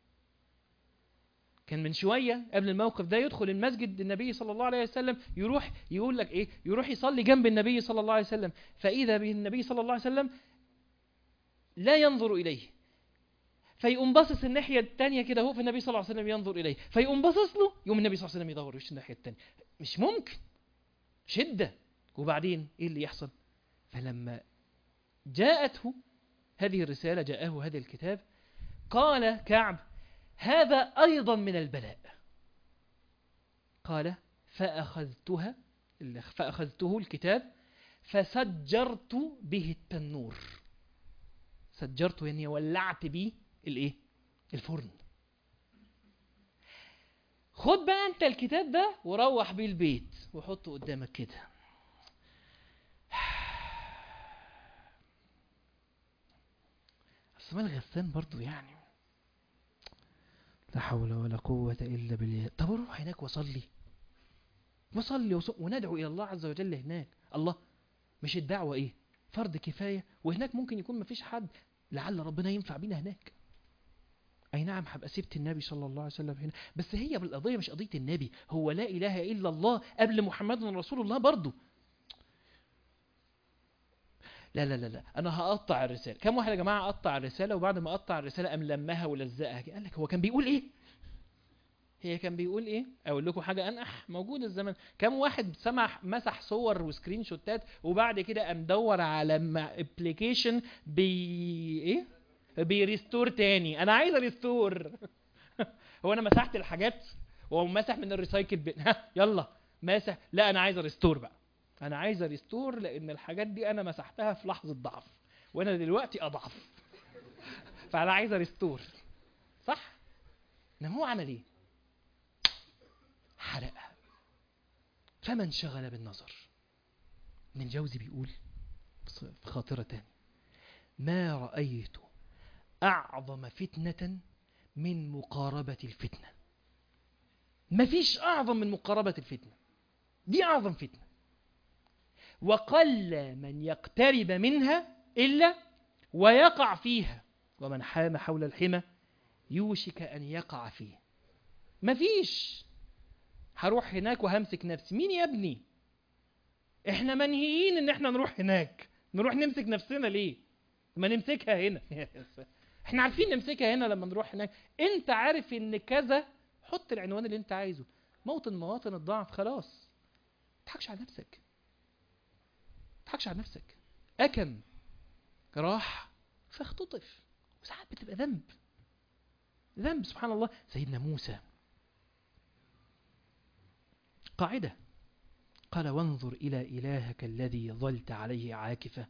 كان من شوية قبل الموقف ده يدخل المسجد النبي صلى الله عليه وسلم، يروح يقول لك إيه، يروح يصلي جنب النبي صلى الله عليه وسلم، فإذا به النبي صلى الله عليه وسلم لا ينظر إليه، فيقوم باصص الناحية التانية كده، هو في النبي صلى الله عليه وسلم ينظر إليه، فيقوم باصص له، يقوم النبي صلى الله عليه وسلم يدور وش الناحية التانية. مش ممكن، شدة. وبعدين إيه اللي يحصل؟ فلما جاءته هذه الرسالة، جاءه هذا الكتاب، قال كعب: هذا أيضا من البلاء. قال: فأخذته الكتاب فسجرت به التنور. سجرته يعني ولعت به الايه؟ الفرن. خد بقى انت الكتاب ده وروح بيه البيت وحطه قدامك كده. اسماء الغسان برضو يعني لا حول ولا قوة إلا بالله. طب اروح هناك وصلي وندعو إلى الله عز وجل هناك. الله، مش الدعوة إيه؟ فرض كفاية، وهناك ممكن يكون مفيش حد، لعل ربنا ينفع بينا هناك. أي نعم، هبقى سبت النبي صلى الله عليه وسلم هنا، بس هي بالقضية مش قضية النبي، هو لا إله إلا الله قبل محمد رسول الله برضو. لا لا لا لا، أنا هقطع الرسالة. كم واحد يا جماعة قطع الرسالة وبعد ما قطع الرسالة قام لمها ولزقها؟ قال لك هو كان بيقول إيه؟ هي كان بيقول ايه؟ اقول لكم حاجه انقح، موجود الزمن. كم واحد مسح صور وسكرين شوتات وبعد كده قام دور على ابلكيشن ايه بيريستور تاني. انا عايز ريستور. هو انا مسحت الحاجات ومسح من الريسايكل يلا مسح. لا، انا عايز ريستور بقى. انا عايز ريستور لان الحاجات دي انا مسحتها في لحظه ضعف وانا دلوقتي اضعف. فانا عايز ريستور. صح؟ انما هو عمل ايه؟ حرقها. فما انشغل بالنظر. من جوزي بيقول في خاطرة تاني: ما رأيت أعظم فتنة من مقاربة الفتنة. ما فيش أعظم من مقاربة الفتنة، دي أعظم فتنة، وقل من يقترب منها إلا ويقع فيها، ومن حام حول الحمى يوشك أن يقع فيه. ما فيش هروح هناك وهمسك نفسي. مين يا ابني؟ احنا منهيين ان احنا نروح هناك. نروح نمسك نفسنا ليه؟ ما نمسكها هنا. احنا عارفين نمسكها هنا لما نروح هناك. انت عارف ان كذا، حط العنوان اللي انت عايزه، موطن مواطن الضعف، خلاص. تضحكش على نفسك، تضحكش على نفسك. أكم راح فاختطف، وساعات بتبقى ذنب سبحان الله. سيدنا موسى قاعدة، قال: وانظر إلى إلهك الذي ظلت عليه عاكفة،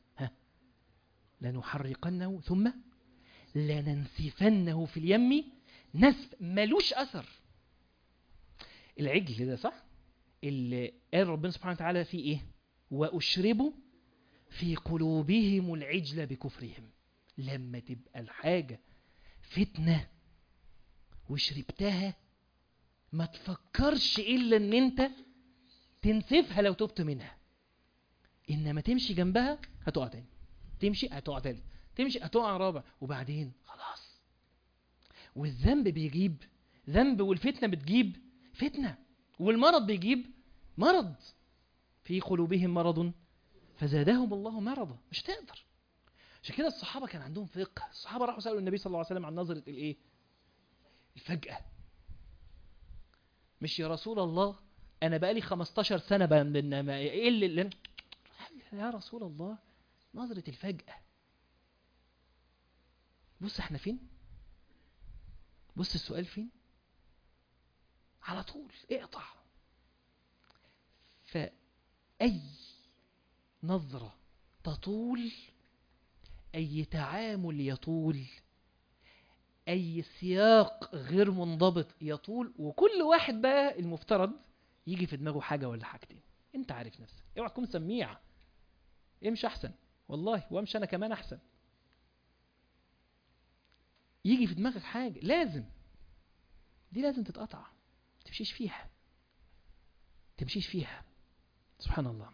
لنحرقنه ثم لننسفنه في اليم نسف. ملوش أثر. العجل ده صح اللي قال ربنا سبحانه وتعالى فيه إيه؟ وأشربوا في قلوبهم العجل بكفرهم. لما تبقى الحاجة فتنة وشربتها، ما تفكرش إلا أن أنت تنسفها لو تبت منها، إنما تمشي جنبها هتقع تاني، تمشي هتقع تالت، تمشي هتقع رابع، وبعدين خلاص. والذنب بيجيب ذنب، والفتنة بتجيب فتنة، والمرض بيجيب مرض. في قلوبهم مرض فزادهم الله مرضا. مش تقدر. عشان كده الصحابة كان عندهم فقه. الصحابة راحوا سألوا النبي صلى الله عليه وسلم عن نظرة الايه؟ الفجأة. مش يا رسول الله انا بقالي 15 سنة بنما ايه اللي يا رسول الله نظرة الفجأة. بص احنا فين، بص السؤال فين، على طول اقطع. فأي نظرة تطول، أي تعامل يطول، أي سياق غير منضبط يطول، وكل واحد بقى المفترض يجي في دماغه حاجة ولا حاجتين. انت عارف نفسك، اوعى تكون سميع، امشي احسن والله، وامشي انا كمان احسن. يجي في دماغك حاجة لازم، دي لازم تتقطع، تمشيش فيها، تمشيش فيها. سبحان الله.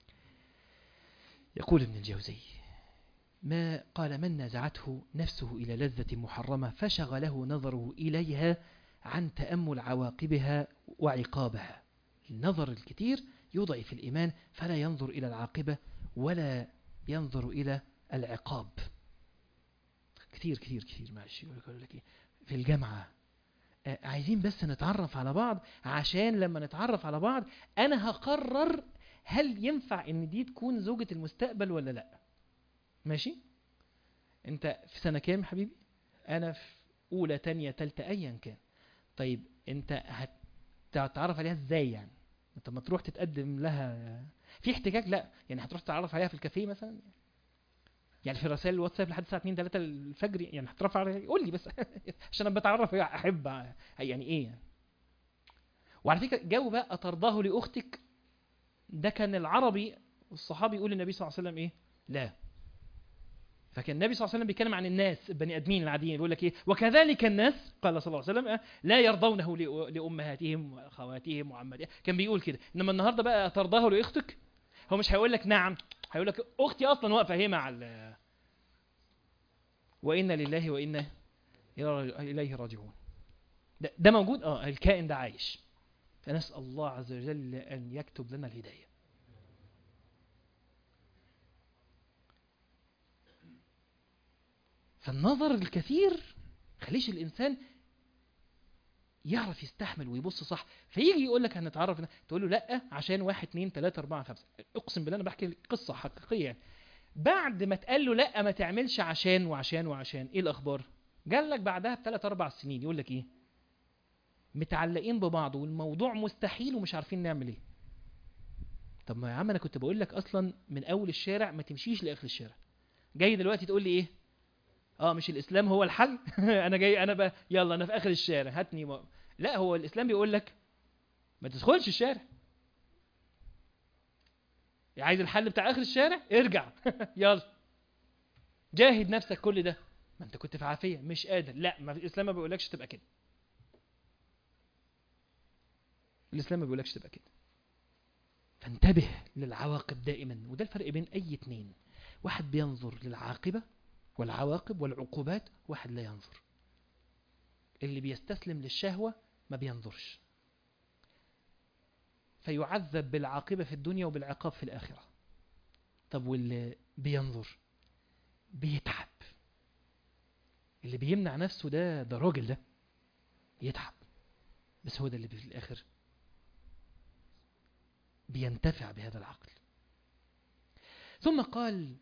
يقول ابن الجوزي ما قال من نزعته نفسه إلى لذة محرمة فشغله نظره إليها عن تأمل عواقبها وعقابها. النظر الكثير يضعف الإيمان، فلا ينظر إلى العاقبة ولا ينظر إلى العقاب. كثير كثير كثير ماشي يقول لك في الجامعة عايزين بس نتعرف على بعض، عشان لما نتعرف على بعض أنا هقرر هل ينفع إن دي تكون زوجة المستقبل ولا لأ. ماشي؟ أنت في سنة كام حبيبي؟ أنا في أولى تانية تالتة أيا كان. طيب أنت هتتعرف عليها إزاي يعني؟ أنت ما تروح تتقدم لها في احتكاك؟ لأ. يعني هتروح تتعرف عليها في الكافيه مثلا؟ يعني في رسائل الواتساب لحد الساعة 2 3 الفجر يعني هترفع عليها؟ قول لي بس عشان أنا بتعرف أحب يعني إيه يعني. وعلى فكرة جو بقى أترضاه لأختك، ده كان العربي والصحابي يقول للنبي صلى الله عليه وسلم إيه؟ لا. فكان النبي صلى الله عليه وسلم بيتكلم عن الناس البني ادمين العاديين، يقول لك ايه؟ وكذلك الناس قال صلى الله عليه وسلم لا يرضونه لامهاتهم واخواتهم وعماتهم. كان بيقول كده. انما النهارده بقى ترضاه لاختك، هو مش هيقول لك نعم، هيقول لك اختي اصلا واقفه هي مع وانا لله وانا اليه راجعون. ده موجود، الكائن ده عايش. فنسال الله عز وجل ان يكتب لنا الهدايه. فالنظر الكثير خليش الإنسان يعرف يستحمل ويبص صح. فيجي يقول لك هنتعرف، تقول له لا عشان 1 2 3 4 5. اقسم بالله انا بحكي قصه حقيقيه يعني. بعد ما تقال له لا ما تعملش عشان وعشان وعشان، ايه الاخبار؟ قال لك بعدها ب3 4 سنين يقول لك ايه؟ متعلقين ببعض والموضوع مستحيل ومش عارفين نعمل ايه. طب ما يا عم انا كنت بقول لك اصلا من اول الشارع ما تمشيش لاخر الشارع، جاي دلوقتي تقول لي ايه؟ مش الاسلام هو الحل؟ انا جاي انا بقى يلا انا في اخر الشارع هاتني لا، هو الاسلام بيقول لك ما تدخلش الشارع. عايز الحل بتاع اخر الشارع؟ ارجع يلا جاهد نفسك كل ده. ما انت كنت في عافيه مش قادر، لا ما الاسلام ما بيقولكش تبقى كده. الاسلام ما بيقولكش تبقى كده. فانتبه للعواقب دائما. وده الفرق بين اي اتنين، واحد بينظر للعاقبه والعواقب والعقوبات، واحد لا ينظر. اللي بيستسلم للشهوه ما بينظرش، فيعذب بالعاقبة في الدنيا وبالعقاب في الآخرة. طب واللي بينظر بيتعب. اللي بيمنع نفسه ده راجل، ده يتعب، بس هو ده اللي في الآخر بينتفع بهذا العقل. ثم قال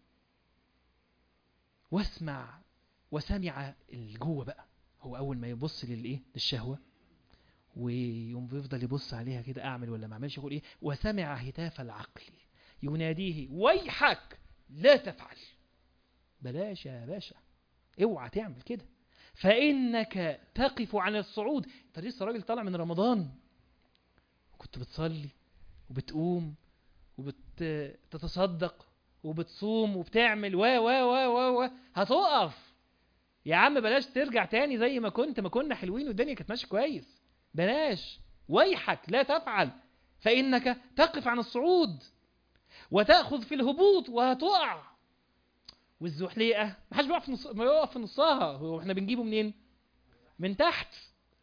واسمع وسمع الجوه بقى. هو أول ما يبص للشهوة ويوم بيفضل يبص عليها كده أعمل ولا ما أعملش، يقول إيه؟ وسمع هتاف العقل يناديه ويحك لا تفعل. بلاش يا باشا، اوعى تعمل كده، فإنك تقف عن الصعود. انت لسه راجل طالع من رمضان وكنت بتصلي وبتقوم وبتتصدق وبتصوم وبتعمل و هتقف يا عم. بلاش ترجع تاني زي ما كنا حلوين والدنيا كانت ماشيه كويس. بلاش، ويحك لا تفعل، فإنك تقف عن الصعود وتأخذ في الهبوط وهتقع. والزحليقة ما حدش بيقف في نصها، هو احنا بنجيبه منين؟ من تحت.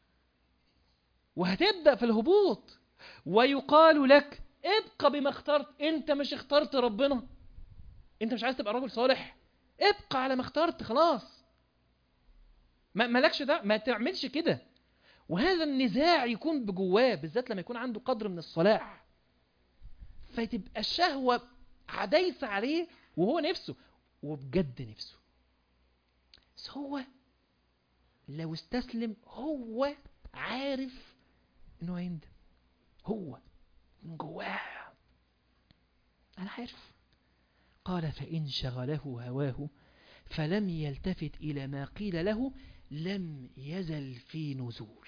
وهتبدأ في الهبوط ويقال لك ابقى بما اخترت. انت مش اخترت ربنا؟ انت مش عايز تبقى راجل صالح؟ ابقى على ما اخترت خلاص. مالكش ده، ما تعملش كده. وهذا النزاع يكون بجواه، بالذات لما يكون عنده قدر من الصلاح، فتبقى الشهوة عدايسة عليه وهو نفسه، وبجد نفسه. بس هو لو استسلم هو عارف انه هيندم. هو من جواه انا عارف. قال فإن شغله هواه فلم يلتفت إلى ما قيل له لم يزل في نزول.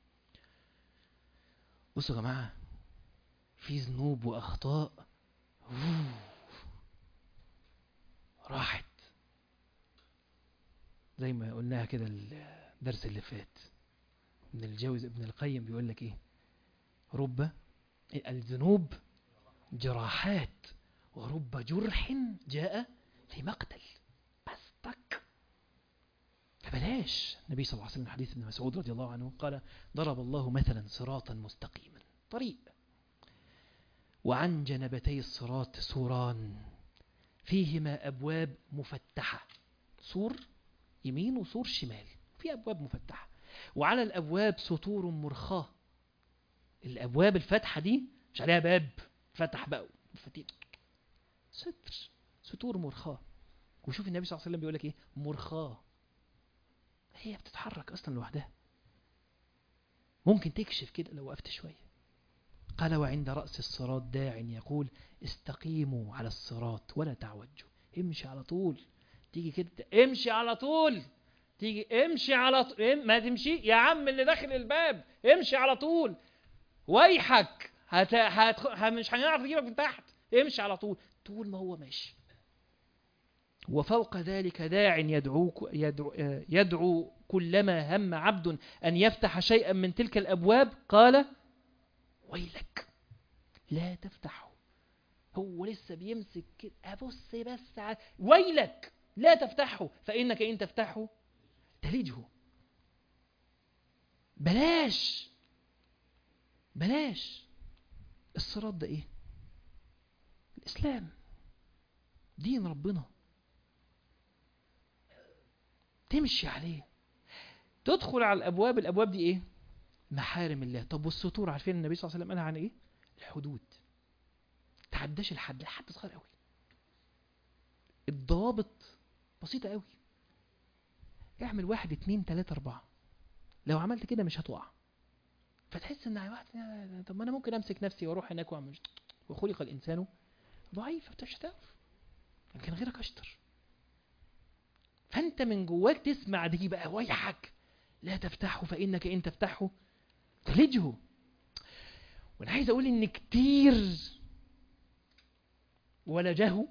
بصوا يا جماعة، في ذنوب وأخطاء راحت زي ما قلناها كده الدرس اللي فات. ابن القيم بيقول لك ايه؟ رب الذنوب جراحات ورب جرح جاء في مقتل. بس تك. فبلاش. النبي صلى الله عليه وسلم حديث ابن مسعود رضي الله عنه قال: ضرب الله مثلا صراطا مستقيما، طريق، وعن جنبتي الصراط سوران فيهما أبواب مفتحة، سور يمين وسور شمال، في أبواب مفتحة، وعلى الأبواب سطور مرخاة. الأبواب الفتحة دي مش عليها باب فتح بقى فتيت، سطور مرخاة. وشوف النبي صلى الله عليه وسلم بيقول لك ايه؟ مرخاة، هي بتتحرك أصلا لوحدها، ممكن تكشف كده لو وقفت شوية. قال: وعند رأس الصراط داع يقول: استقيموا على الصراط ولا تعوجوا. امشي على طول. تيجي كده امشي على طول، تيجي امشي على طول، ما تمشي يا عم اللي داخل الباب، امشي على طول، ويحك مش هنعرف نجيبك من تحت، امشي على طول طول ما هو ماشي. وفوق ذلك داع يدعو كلما هم عبد أن يفتح شيئا من تلك الأبواب قال: ويلك لا تفتحه. هو لسه بيمسك كده، أبص بس ويلك لا تفتحه فإنك إن تفتحه تلجه. بلاش بلاش. الصراط ده إيه؟ الإسلام، دين ربنا، تمشي عليه، تدخل على الأبواب. الأبواب دي إيه؟ محارم الله. طب والسطور، عارفين النبي صلى الله عليه وسلم قالها عن إيه؟ الحدود. تعداش الحد، الحد صغير قوي، الضوابط بسيطة قوي. اعمل 1 2 3 4، لو عملت كده مش هتقع. فتحس ان واحد، طب ما انا ممكن امسك نفسي واروح هناك واعمل، وخلق الانسان ضعيف، انت مش هتعرف، يمكن غيرك اشطر. فانت من جواك تسمع دي بقى: ويحك لا تفتحه فانك ان تفتحه تلجه. وانا عايز اقول ان كتير ولجه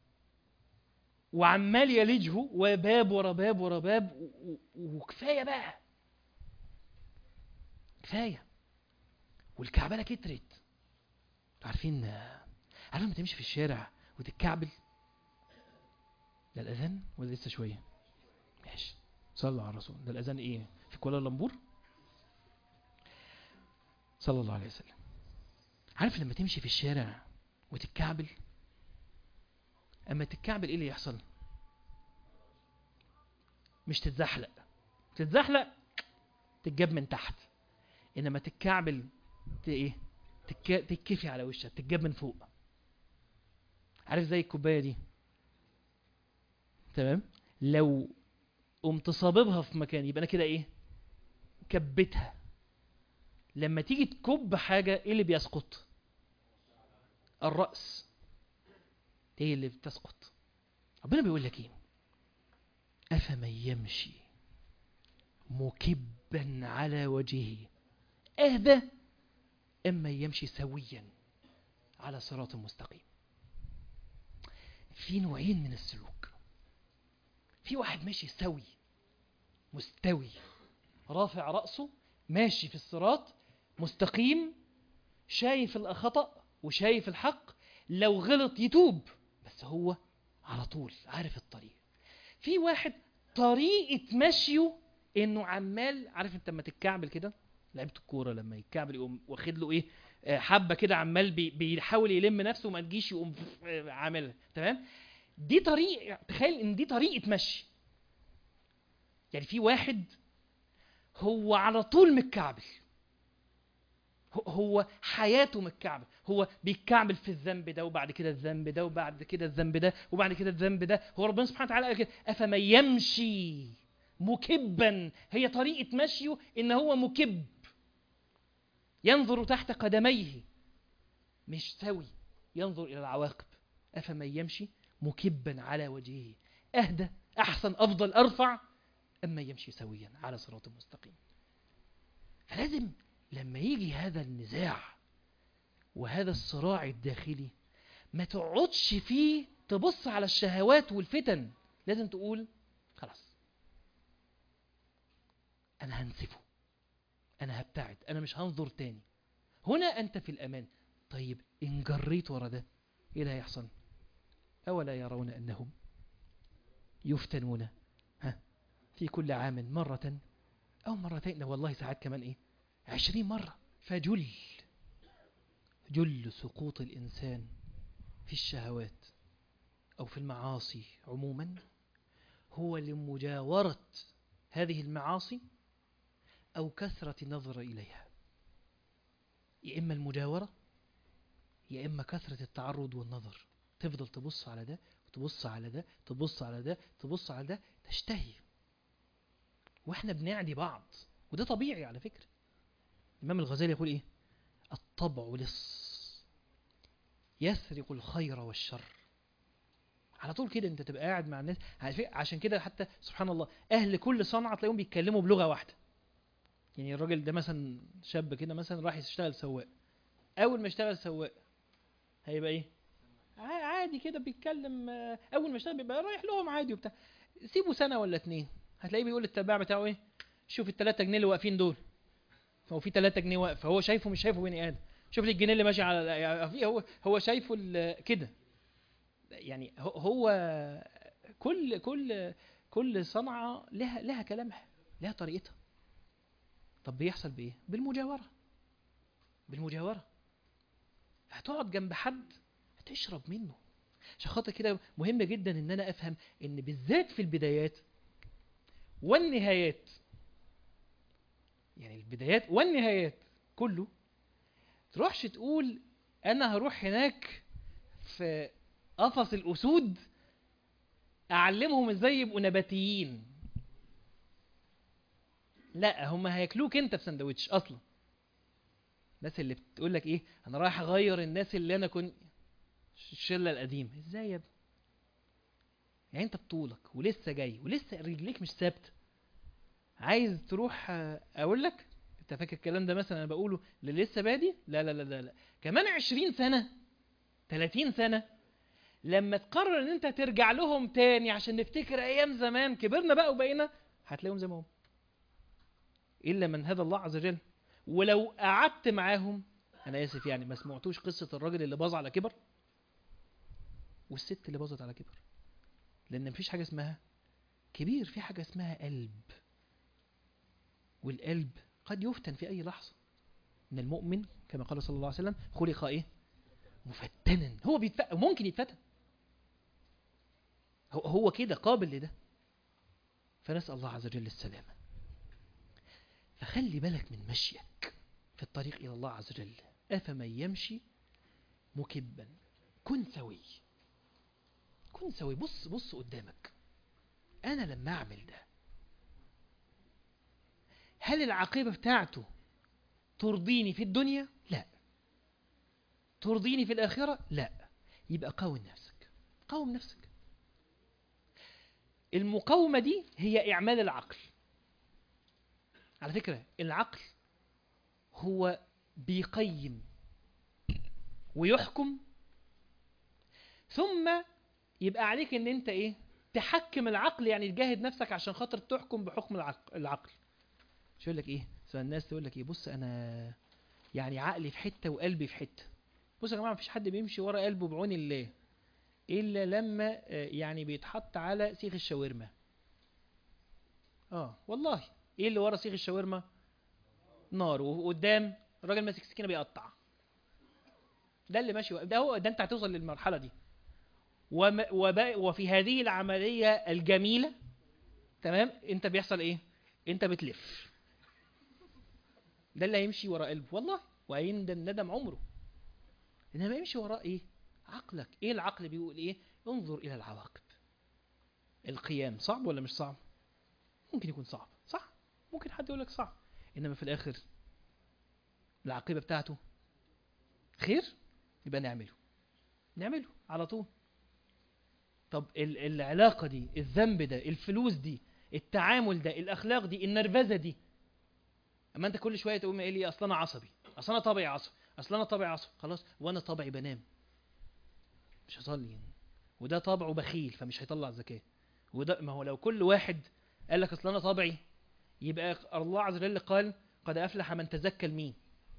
وعمال يلجه، وباب ورا باب ورا باب، وكفايه بقى، كفايه. والكعبله كترت. عارفين لما تمشي في الشارع وتتكعبل؟ ده الاذان ولا لسه شويه؟ ماشي، صلوا على الرسول. ده الاذان ايه في كوالالمبور؟ صلى الله عليه وسلم. عارف لما تمشي في الشارع وتتكعبل، اما تتكعبل ايه اللي يحصل؟ مش تتزحلق، تتزحلق تتجاب من تحت، انما تتكعبل ايه؟ تتكفي على وشك، تتجاب من فوق. عارف زي الكوبايه دي، تمام؟ لو قمت صاببها في مكان يبقى انا كده ايه؟ كبتها. لما تيجي تكب حاجه ايه اللي بيسقط؟ الراس، ايه اللي بتسقط؟ ربنا بيقول لك ايه؟ افمن يمشي مكبا على وجهه اهدى اما يمشي سويا على صراط مستقيم. في نوعين من السلوك. في واحد ماشي سوي مستوي، رافع رأسه، ماشي في الصراط مستقيم، شايف الخطأ وشايف الحق، لو غلط يتوب، بس هو على طول عارف الطريق. في واحد طريقة مشيه انه عمال، عارف انت لما تتكعبل كده، لعيبه الكوره لما يتكعبل يقوم واخد له ايه؟ حبه كده، عمال بيحاول يلم نفسه وما تجيش، يقوم عاملها تمام. دي طريقه، تخيل ان دي طريقه مشي. يعني في واحد هو على طول متكعبل، هو حياته متكعبل، هو بيتكعبل في الذنب ده وبعد كده الذنب ده وبعد كده الذنب ده وبعد كده الذنب ده. هو ربنا سبحانه وتعالى قال كده: افمن يمشي مكبا، هي طريقه مشيه ان هو مكب، ينظر تحت قدميه، مش سوي، ينظر إلى العواقب. أفمن يمشي مكبا على وجهه أهدى، أحسن، أفضل، أرفع، أما يمشي سويا على صراط مستقيم. فلازم لما يجي هذا النزاع وهذا الصراع الداخلي ما تقعدش فيه تبص على الشهوات والفتن، لازم تقول خلاص أنا هنسفه، أنا هبتعد، أنا مش هنظر تاني. هنا أنت في الأمان. طيب إن جريت ورا ده إيه اللي هيحصل؟ أولا يرون أنهم يفتنون في كل عام مرة أو مرتين، والله ساعات كمان 20 مرة. فجل سقوط الإنسان في الشهوات أو في المعاصي عموما هو لمجاورة هذه المعاصي أو كثرة النظر إليها. يا إما المجاورة يا إما كثرة التعرض والنظر. تفضل تبص على ده وتبص على ده، تبص على ده، تبص على ده، تشتهي. وإحنا بنعدي بعض، وده طبيعي على فكرة. الإمام الغزالي يقول الطبع لص يسرق الخير والشر. على طول كده انت تبقى قاعد مع الناس. عشان كده حتى سبحان الله أهل كل صنعة تلاقيهم بيتكلموا بلغة واحدة. يعني الراجل ده مثلا شاب كده مثلا راح يشتغل سواق، أول ما يشتغل سواق هيبقى عادي كده بيتكلم. أول ما يشتغل بيبقى رايح لهم عادي وبتاع. سيبه سنة ولا 2 هتلاقيه بيقول للتباع بتاعه شوف ال3 جنيه اللي واقفين دول، هو في 3 جنيه واقف، فهو شايفه مش شايفه بني آدم. شوف لي الجنيه اللي ماشي على هو شايفه كده. يعني هو كل صنعة لها كلامها، لها طريقتها. طب بيحصل بإيه؟ بالمجاورة. هتقعد جنب حد هتشرب منه. عشان خاطر كده مهم جدا ان انا افهم ان بالذات في البدايات والنهايات، يعني البدايات والنهايات كله، تروحش تقول انا هروح هناك في قفص الاسود اعلمهم ازاي يبقوا نباتيين. لا، هم هياكلوك انت في سندوتش اصلا. الناس اللي بتقول لك انا رايح اغير الناس اللي انا كنت الشله القديمه، ازاي يا ابني؟ يعني انت بطولك ولسه جاي ولسه رجليك مش ثابته، عايز تروح اقول لك انت فاكر الكلام ده مثلا انا بقوله اللي لسه بادي؟ لا لا لا لا لا. كمان 20 سنه 30 سنه لما تقرر ان انت ترجع لهم تاني عشان نفتكر ايام زمان كبرنا بقى وبقينا، هتلاقيهم زي ما هم، الا من هدى الله عز وجل. ولو قعدت معاهم، انا اسف يعني، ما سمعتوش قصه الراجل اللي باظ على كبر والست اللي باظت على كبر؟ لان مفيش حاجه اسمها كبير، في حاجه اسمها قلب، والقلب قد يفتن في اي لحظه. ان المؤمن كما قال صلى الله عليه وسلم خلق مفتنا. هو ممكن يتفتن، هو كده قابل لده. فنسأل الله عز وجل السلامة. فخلي بالك من مشيك في الطريق إلى الله عز وجل. أفمن يمشي مكبا. كن سوي. بص قدامك. أنا لما أعمل ده هل العاقبة بتاعته ترضيني في الدنيا؟ لا. ترضيني في الآخرة؟ لا. يبقى قاوم نفسك. المقاومة دي هي إعمال العقل. على فكرة العقل هو بيقيم ويحكم، ثم يبقى عليك ان انت تحكم العقل، يعني تجاهد نفسك عشان خاطر تحكم بحكم العقل. شو يقول لك الناس تقول لك بص انا يعني عقلي في حتة وقلبي في حتة. بص يا جماعة، مفيش حد بيمشي ورا قلبه بعون الله الا لما يعني بيتحط على سيخ الشاورما. والله ايه اللي ورا سيخ الشاورما؟ نار، وقدام الراجل ماسك سكينه بيقطع. ده اللي ماشي، ده انت هتوصل للمرحله دي. وفي هذه العمليه الجميله تمام انت بيحصل انت بتلف. ده اللي هيمشي ورا قلبه والله، وعند الندم عمره. انما يمشي وراء عقلك. العقل بيقول انظر الى العواقب. القيام صعب ولا مش صعب؟ ممكن يكون صعب، صح؟ ممكن حد يقول لك صعب، انما في الاخر العاقبه بتاعته خير، يبقى نعمله على طول. طب العلاقه دي، الذنب ده، الفلوس دي، التعامل ده، الاخلاق دي، النرفزه دي. اما انت كل شويه تقوم قايل لي اصل انا عصبي، اصل انا طبعي عصبي، اصل انا طبعي عصبي، خلاص وانا طبعي بنام مش هصلي يعني. وده طبعه بخيل فمش هيطلع زكاه. وده ما هو لو كل واحد قال لك اصل انا طبعي، يبقى الله عز وجل قال قد افلح من تزكى. لمين؟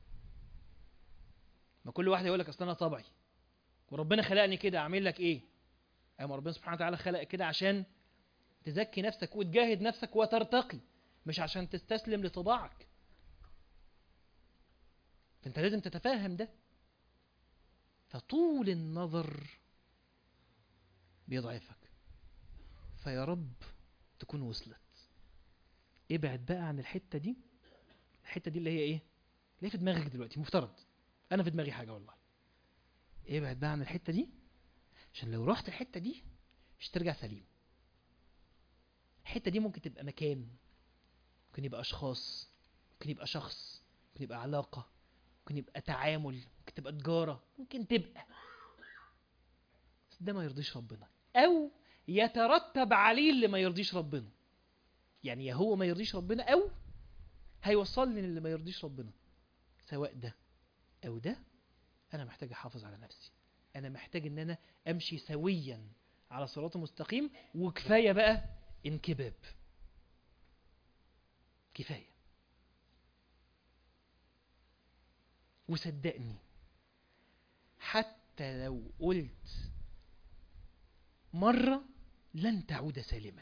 ما كل واحد يقول لك اصل انا طبعي وربنا خلقني كده، اعمل لك ايه؟ اما ربنا سبحانه وتعالى خلق كده عشان تزكي نفسك وتجاهد نفسك وترتقي، مش عشان تستسلم لطباعك. فانت لازم تتفاهم ده. فطول النظر بيضعفك. فيا رب تكون وصلت. ابعد بقى عن الحتة دي. الحتة دي اللي هي ايه؟ اللي هي في دماغك دلوقتي. مفترض انا في دماغي حاجة والله. ابعد بقى عن الحتة دي، عشان لو رحت الحتة دي مش ترجع سليم. الحتة دي ممكن تبقى مكان، ممكن يبقى اشخاص، ممكن يبقى شخص، ممكن يبقى علاقة، ممكن يبقى تعامل، ممكن تبقى تجارة، ممكن تبقى، بس ده ما يرضيش ربنا، او يترتب عليه اللي ما يرضيش ربنا. يعني يا هو ما يرضيش ربنا او هيوصلني للي ما يرضيش ربنا. سواء ده او ده، انا محتاج احافظ على نفسي. انا محتاج ان انا امشي سويا على صراط مستقيم. وكفاية بقى انكباب، كفاية. وصدقني حتى لو قلت مرة لن تعود سالما،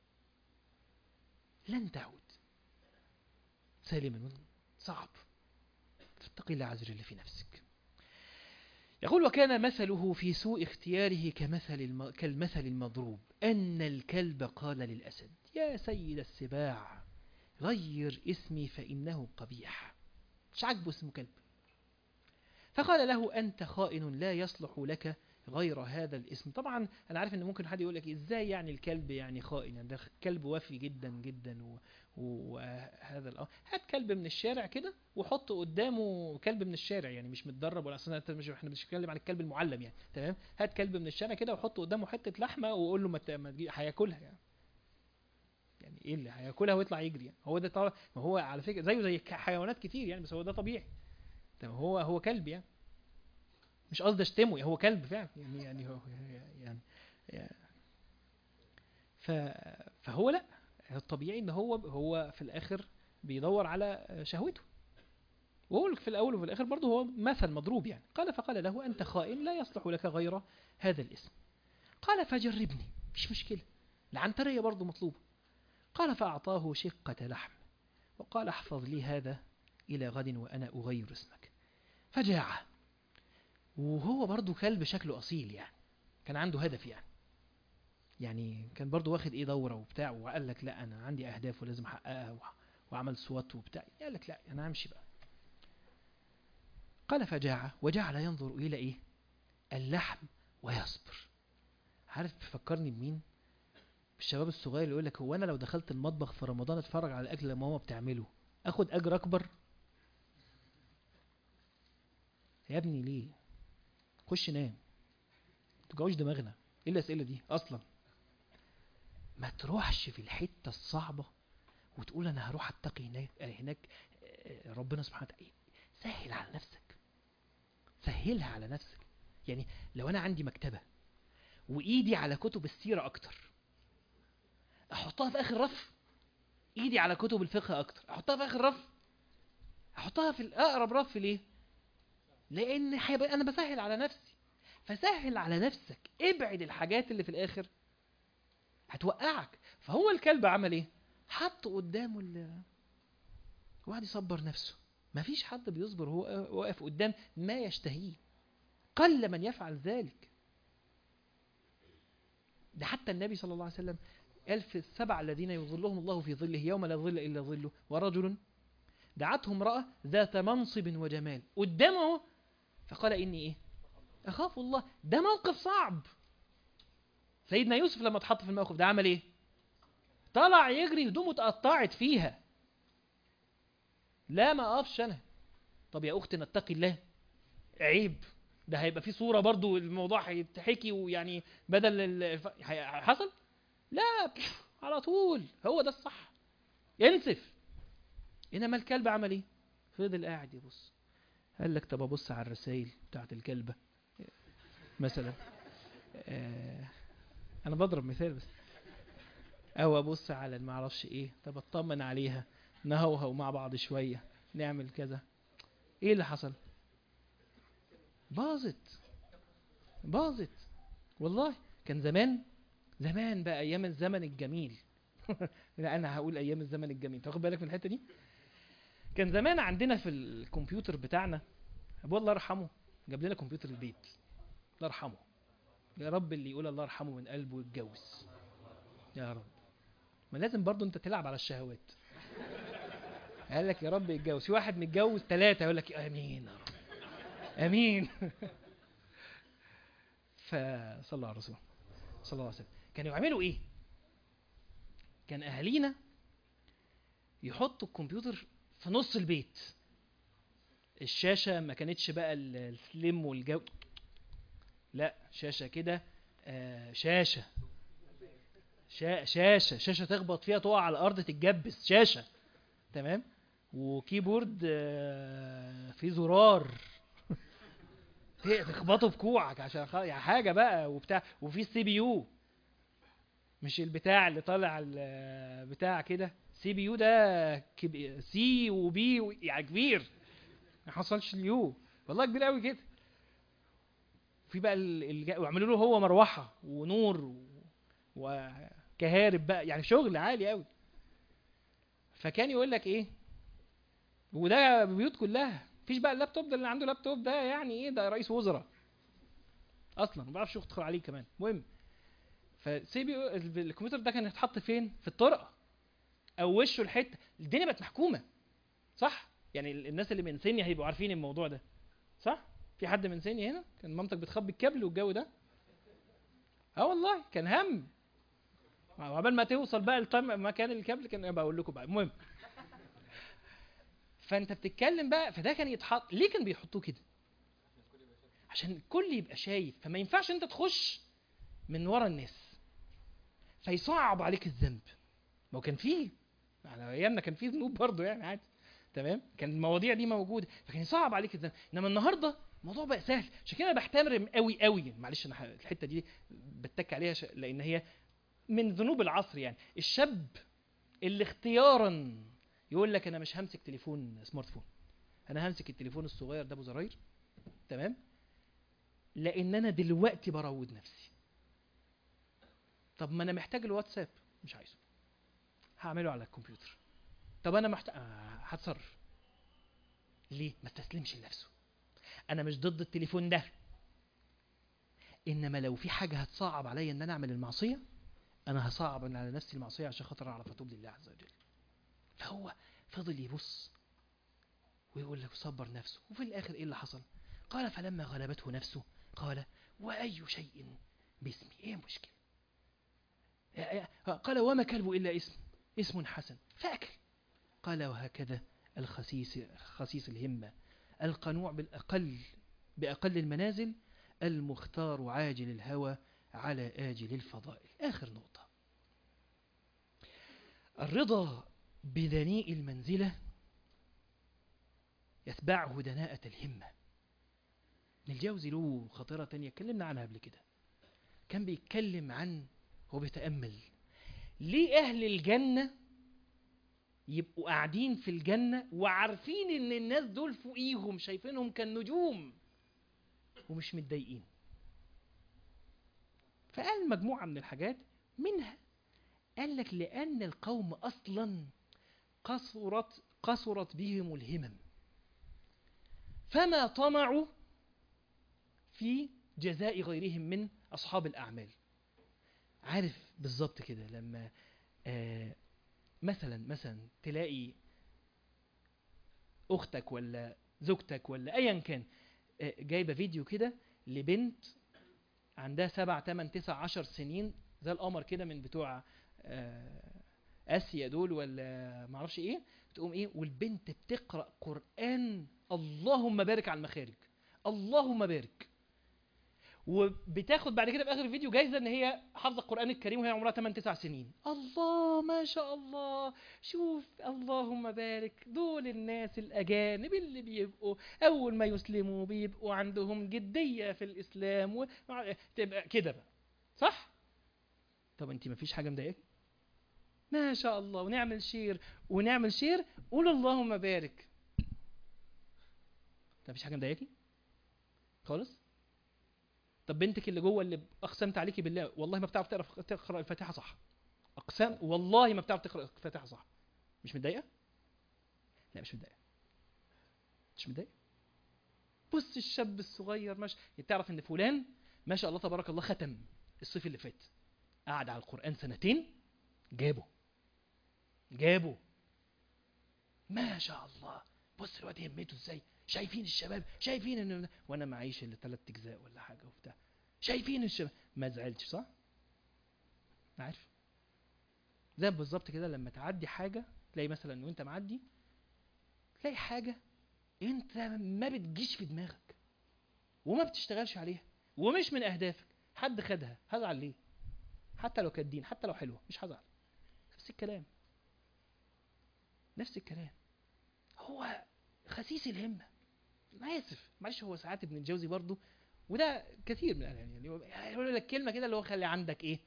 لن تعود سالما. صعب. فاتقي الله عز وجل في نفسك. يقول وكان مثله في سوء اختياره كالمثل المضروب، أن الكلب قال للأسد يا سيد السباع غير اسمي فإنه قبيح. مش عاجبه اسمه كلب. فقال له أنت خائن لا يصلح لك غير هذا الاسم. طبعا أنا عارف أن ممكن حد يقول لك إزاي يعني الكلب يعني خائن، يعني ده كلب وفي جدا جدا وهذا الأمر. هات كلب من الشارع كده وحط قدامه كلب من الشارع، يعني مش متدرب ولا أصلا، احنا مش بنتكلم عن الكلب المعلم يعني، تمام. هات كلب من الشارع كده وحط قدامه حتة لحمة وقول له ما تجي، هياكلها يعني. يعني ايه اللي هياكلها ويطلع يجري يعني؟ هو ده طبعا، ما هو على فكرة زيه زي حيوانات كتير يعني، بس هو ده طبيعي. تمام. هو كلب يعني، مش قصدي اشتمه، هو كلب فعلا يعني هو يعني, يعني ف فهو لا، الطبيعي ان هو في الاخر بيدور على شهوته. وهو في الاول وفي الاخر برضه هو مثل مضروب يعني. فقال له انت خائن لا يصلح لك غير هذا الاسم. قال فجربني، مفيش مشكله، العنتريه برضه مطلوبه. قال فاعطاه شقه لحم وقال احفظ لي هذا الى غد وانا اغير اسمك. فجاع، وهو برضه كلب شكله اصيل يعني، كان عنده هدف يعني كان برضو واخد ايه دورة وبتاع، وقال لك لا انا عندي اهداف ولازم احققها، وعمل سوات وبتاع. قال لك لا انا همشي بقى. قال فجاع وجعل ينظر الى ايه؟ اللحم ويصبر. عارف فكرني بمين؟ بالشباب الصغير اللي يقول لك هو انا لو دخلت المطبخ في رمضان اتفرج على الاكل اللي ماما بتعمله اخد اجر اكبر؟ يا ابني ليه؟ خش نام، تجوش دماغنا. ايه الاسئله دي اصلا؟ ما تروحش في الحته الصعبه وتقول انا هروح اتقي هناك ربنا سبحانه وتعالى. سهل على نفسك، سهلها على نفسك. يعني لو انا عندي مكتبة وايدي على كتب السيرة اكتر، احطها في اخر رف. ايدي على كتب الفقه اكتر، احطها في اخر رف. احطها في الاقرب رف. ليه؟ لان انا بسهل على نفسي. فسهل على نفسك، ابعد الحاجات اللي في الاخر هتوقعك. فهو الكلب عمل ايه؟ حط قدامه وقعد يصبر نفسه. مفيش حد بيصبر هو واقف قدام ما يشتهيه، قل من يفعل ذلك. ده حتى النبي صلى الله عليه وسلم قال في السبع الذين يظلهم الله في ظله يوم لا ظل إلا ظله، ورجل دعته امرأة ذات منصب وجمال قدامه فقال إني إيه؟ أخاف الله. ده موقف صعب. سيدنا يوسف لما اتحط في الموقف ده عمل إيه؟ طلع يجري، هدومه اتقطعت فيها. لا ما أقفش أنا. طب يا أختي نتقي الله، عيب. ده هيبقى في صورة برضو، الموضوع هيتحكي ويعني بدل حصل؟ لا، على طول هو ده الصح، ينسف. انما الكلب عمل ايه؟ فضل قاعد يبص. قال لك طب ابص على الرسائل بتاعت الكلبه مثلا، انا بضرب مثال بس، او ابص على ما اعرفش ايه، طب اطمن عليها، نهوهو مع بعض شويه، نعمل كذا. ايه اللي حصل؟ باظت، باظت والله. كان زمان، زمان بقى ايام الزمن الجميل لا انا هقول ايام الزمن الجميل، تاخد بالك من الحته دي. كان زمان عندنا في الكمبيوتر بتاعنا، ابو الله يرحمه جاب لنا كمبيوتر البيت، الله يرحمه. يا رب اللي يقول الله يرحمه من قلبه يتجوز، يا رب. ما لازم برضو انت تلعب على الشهوات. قال لك يا رب يتجوز، في واحد متجوز 3 يقول لك امين يا رب، امين. فصلى على الرسول صلى الله عليه وسلم. كانوا يعملوا ايه؟ كان اهالينا يحطوا الكمبيوتر في نص البيت. الشاشه ما كانتش بقى السليم والجو، لا شاشه كده، شاشه، شاشه تخبط فيها تقع على الارض تتجبس، شاشه تمام. وكيبورد فيه زرار تخبطه بكوعك عشان يعني حاجه بقى وبتاع، وفي السي بي يو، مش البتاع اللي طالع بتاع كده، سي بي يو ده سي وبي يعني كبير، ما حصلش اليو، والله كبير قوي كده. في بقى وعملوا له هو مروحه ونور وكهارب بقى، يعني شغل عالي قوي. فكان يقول لك ايه، وده بيوت كلها، مفيش بقى اللابتوب ده، اللي عنده لابتوب ده يعني ايه، ده رئيس وزراء اصلا ما بيعرفش يدخل عليه كمان. المهم، فسي بي الكمبيوتر ده كان يتحط فين؟ في الطرقه او وشه الحته. الدنيا بقت محكومه صح؟ يعني الناس اللي من سني هيبقوا عارفين الموضوع ده صح؟ في حد من سني هنا كان مامتك بتخبي الكابل والجو ده؟ اه والله كان هم، وعقبال ما توصل بقى مكان الكابل كان بقول لكم بقى. المهم، فانت بتتكلم بقى، فده كان يتحط ليه؟ كان بيحطوه كده عشان الكل يبقى شايف، فما ينفعش انت تخش من ورا الناس فيصعب عليك الذنب. ما هو كان فيه، على ايامنا كان فيه ذنوب برضه يعني عادي تمام، كان المواضيع دي موجوده، فكان يصعب عليك الذنب. انما النهارده الموضوع بقى سهل. عشان كده انا بحترم قوي قوي، معلش انا الحته دي بتك عليها لان هي من ذنوب العصر. يعني الشاب اللي اختيارا يقول لك انا مش همسك تليفون سمارت فون، انا همسك التليفون الصغير ده ابو زراير تمام، لان انا دلوقتي بروض نفسي. طب ما انا محتاج الواتساب، مش عايزه، هعمله على الكمبيوتر. طب انا محتاج هتصرف ليه؟ ما استسلمش لنفسه. انا مش ضد التليفون ده، انما لو في حاجه هتصعب عليا ان انا اعمل المعصيه، انا هصعب على نفسي المعصيه عشان خاطر اعرف اتوب لله عز وجل. فهو فضل يبص ويقول لك صبر نفسه. وفي الاخر ايه اللي حصل؟ قال فلما غلبته نفسه قال واي شيء باسمي، ايه المشكله؟ قال وما كلب الا اسم حسن فاكل. قال وهكذا خسيس الهمه، القنوع باقل المنازل، المختار عاجل الهوى على آجل الفضائل. آخر نقطة، الرضا بدنيء المنزلة يتبعه دناءة الهمة. ابن الجوزي له خطيرة تانية اتكلمنا عنها قبل كده، كان بيتكلم عن، هو بيتأمل ليه أهل الجنة يبقوا قاعدين في الجنة وعارفين ان الناس دول فوقيهم شايفينهم كالنجوم ومش متضايقين. فقال مجموعة من الحاجات، منها قال لك لأن القوم أصلا قصرت بهم الهمم، فما طمعوا في جزاء غيرهم من أصحاب الأعمال. عارف بالظبط كده لما مثلا تلاقي أختك ولا زوجتك ولا أيا كان جايبة فيديو كده لبنت عندها 7 8 9 10 سنين زي القمر كده، من بتوع آسيا دول ولا معرفش ايه، تقوم ايه والبنت بتقرأ قرآن، اللهم بارك على المخارج، اللهم بارك، وبتاخد بعد كده في اخر الفيديو جايزه ان هي حافظه القران الكريم وهي عمرها 8 9 سنين. الله ما شاء الله. شوف اللهم بارك، دول الناس الاجانب اللي بيبقوا اول ما يسلموا بيبقوا عندهم جديه في الاسلام تبقى كده بقى صح. طب انت مفيش حاجه مضايقاكي؟ ما شاء الله. ونعمل شير قول اللهم بارك. مفيش حاجه مضايقاكي خالص؟ طب بنتك اللي جوه اللي اقسمت عليكي بالله والله ما بتعرف تقرا الفاتحه صح، اقسام والله ما بتعرف تقرا الفاتحه صح، مش متضايقه؟ لا مش متضايقه. مش متضايقه. بص الشاب الصغير مش تعرف ان فلان ما شاء الله تبارك الله ختم الصيف اللي فات، قعد على القران سنتين، جابه ما شاء الله. بص الواد همته ازاي. شايفين الشباب، شايفين ان وانا معيش الا 3 اجزاء ولا حاجه وبتاع، شايفين الشباب. ما زعلتش صح؟ عارف زي بالظبط كده لما تعدي حاجه، تلاقي مثلا وانت معدي تلاقي حاجه انت ما بتجيش في دماغك وما بتشتغلش عليها ومش من اهدافك، حد خدها، هزعل ليه؟ حتى لو كانت دين، حتى لو حلوه مش هزعل. نفس الكلام. هو خسيس الهمه. ما اسف معلش، هو ساعات ابن الجوزي برضه، وده كثير من يعني يقول لك كلمه كده اللي هو خلي عندك ايه،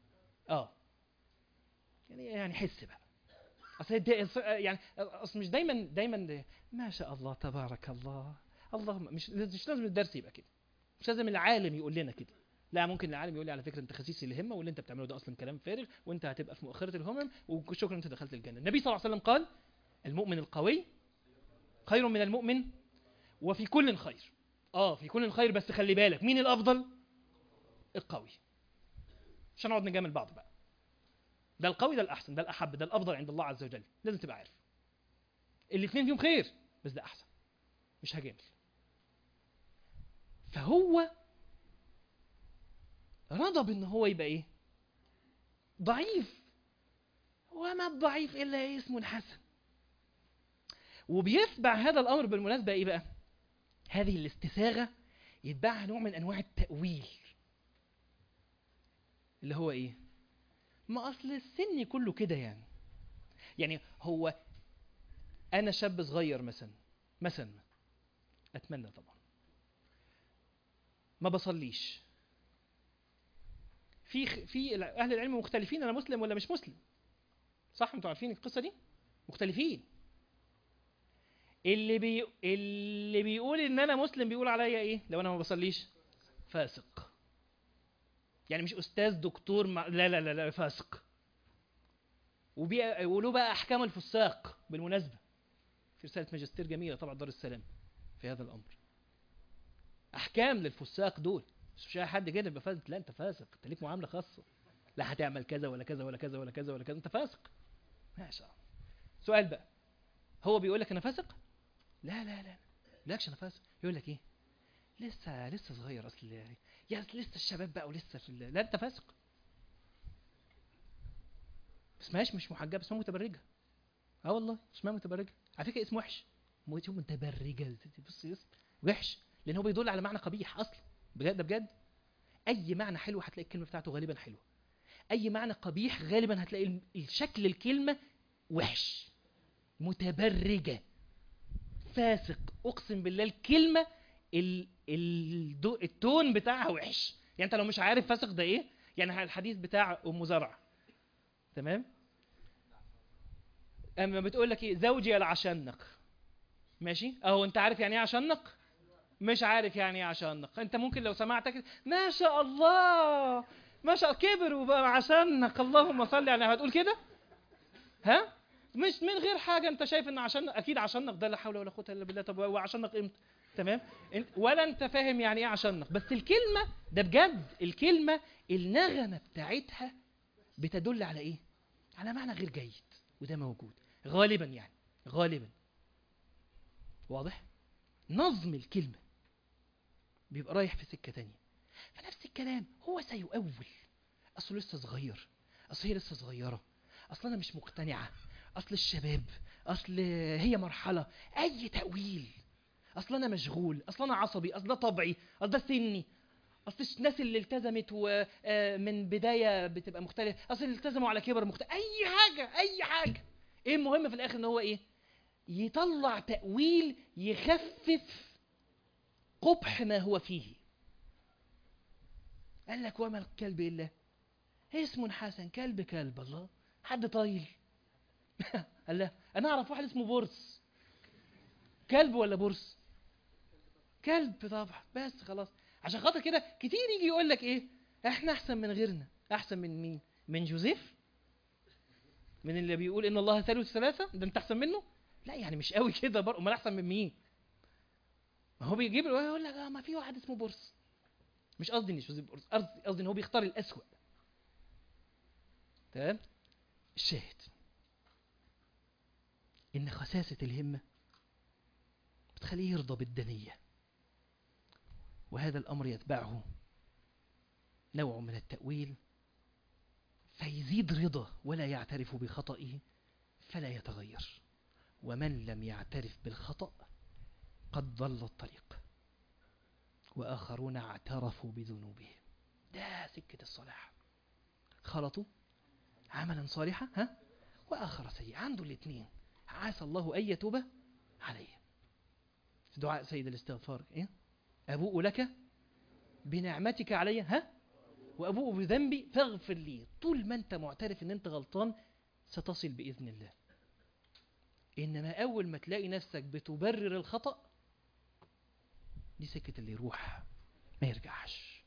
يعني حس بقى. يعني اصل مش دايما ما شاء الله تبارك الله اللهم، مش لازم الدرس يبقى كده، مش لازم العالم يقول لنا كده. لا، ممكن العالم يقول لي على فكره انت خسيس الهمه واللي انت بتعمله ده اصلا كلام فارغ وانت هتبقى في مؤخره الهمم وشكرا انت دخلت الجنه. النبي صلى الله عليه وسلم قال المؤمن القوي خير من المؤمن وفي كل خير. في كل خير، بس خلي بالك مين الافضل؟ القوي. مش هنقعد نجامل بعض بقى، ده القوي، ده الاحسن، ده الاحب، ده الافضل عند الله عز وجل. لازم تبقى عارف الاثنين فيهم خير، بس ده احسن، مش هجامل. فهو رضى بان هو يبقى ايه؟ ضعيف. وما الضعيف الا اسم حسن. وبيتبع هذا الامر بالمناسبه ايه بقى؟ هذه الاستساغه يتبعها نوع من انواع التاويل، اللي هو ايه؟ ما اصل السن كله كده يعني هو انا شاب صغير مثلا اتمنى طبعا ما بصليش. في اهل العلم مختلفين انا مسلم ولا مش مسلم، صح؟ انتوا عارفين القصه دي، مختلفين. اللي بيقول ان انا مسلم بيقول عليا ايه لو انا ما بصليش؟ فاسق. يعني مش استاذ دكتور لا فاسق. وله بقى احكام الفساق بالمناسبه، في رساله ماجستير جميله طبعا دار السلام في هذا الامر. احكام للفساق دول، مش اي حد كده يبقى فاسق. لا انت فاسق، انت ليك معامله خاصه، لا هتعمل كذا ولا كذا ولا كذا ولا كذا ولا كذا، انت فاسق. ما شاء الله. سؤال بقى، هو بيقول لك انا فاسق؟ لا لكش انا فاسق. يقول لك ايه؟ لسه صغير اصل يا لسه الشباب بقى ولسه لا انت فاسق. اسمهاش مش محجبه، اسمها متبرجه. والله اسمها متبرجه، على فكره اسم وحش، متبرجه. بص وحش لان هو بيدل على معنى قبيح اصلا. بجد بجد، اي معنى حلو هتلاقي الكلمه بتاعته غالبا حلوه، اي معنى قبيح غالبا هتلاقي الشكل الكلمه وحش. متبرجه، فاسق، اقسم بالله الكلمه التون بتاعها وحش. يعني انت لو مش عارف فاسق ده ايه، يعني الحديث بتاع ام زرع، تمام؟ اما بتقول لك ايه؟ زوجي العشنق. ماشي، انت عارف يعني ايه عشنق؟ مش عارف يعني ايه عشنق. انت ممكن لو سمعتك ما شاء الله ما شاء كبر وبقى عشنق اللهم صل على، هتقول كده؟ مش من غير حاجه. انت شايف ان عشنق، اكيد عشنق ده لا حول ولا قوه الا بالله. طب هو عشنق امتى؟ تمام؟ ولا انت فاهم يعني ايه عشنق. بس الكلمه ده بجد، الكلمه النغمه بتاعتها بتدل على ايه؟ على معنى غير جيد، وده موجود غالبا، يعني غالبا. واضح؟ نظم الكلمه بيبقى رايح في سكه تانية. فنفس الكلام هو سيؤول، اصله لسه صغير، اصل هي لسه صغيره، اصل انا مش مقتنعه، اصل الشباب، اصل هي مرحله، اي تاويل، اصل انا مشغول، اصل انا عصبي، اصل ده طبعي، اصل ده سني. اصل الناس اللي التزمت ومن بدايه بتبقى مختلفه، اصل اللي التزموا على كبر مختلف، اي حاجه. ايه المهم في الاخر ان هو ايه؟ يطلع تأويل يخفف قبح ما هو فيه. قال لك وما الكلب الا اسم حسن، كلب الله، حد طايل؟ قال لا، انا اعرف واحد اسمه بورس. كلب ولا بورس؟ كلب طبعا. بس خلاص، عشان خاطر كده كتير يجي يقول لك ايه، احنا احسن من غيرنا. احسن من مين؟ من جوزيف؟ من اللي بيقول ان الله ثالث ثلاثه؟ ده انت احسن منه؟ لا يعني مش قوي كده برضه. امال احسن من مين؟ ما هو بيجيب يقول لك ما في واحد اسمه بورس. مش قصدي ان جوزيف بورس، قصدي ان هو بيختار الاسوأ. تمام. الشاهد ان خساسه الهمه بتخليه يرضى بالدنيه، وهذا الامر يتبعه نوع من التأويل فيزيد رضا ولا يعترف بخطئه فلا يتغير. ومن لم يعترف بالخطأ قد ضل الطريق، وآخرون اعترفوا بذنوبهم. ده سكة الصلاح. خلطوا عملا صالحا وآخر سيء، عنده الاثنين. عسى الله أن يتوب عليه. في دعاء سيد الاستغفار إيه؟ أبوء لك بنعمتك علي وأبوء بذنبي فاغفر لي. طول ما أنت معترف أن أنت غلطان ستصل بإذن الله. إنما أول ما تلاقي نفسك بتبرر الخطأ، دي سكة اللي يروح ما يرجعش.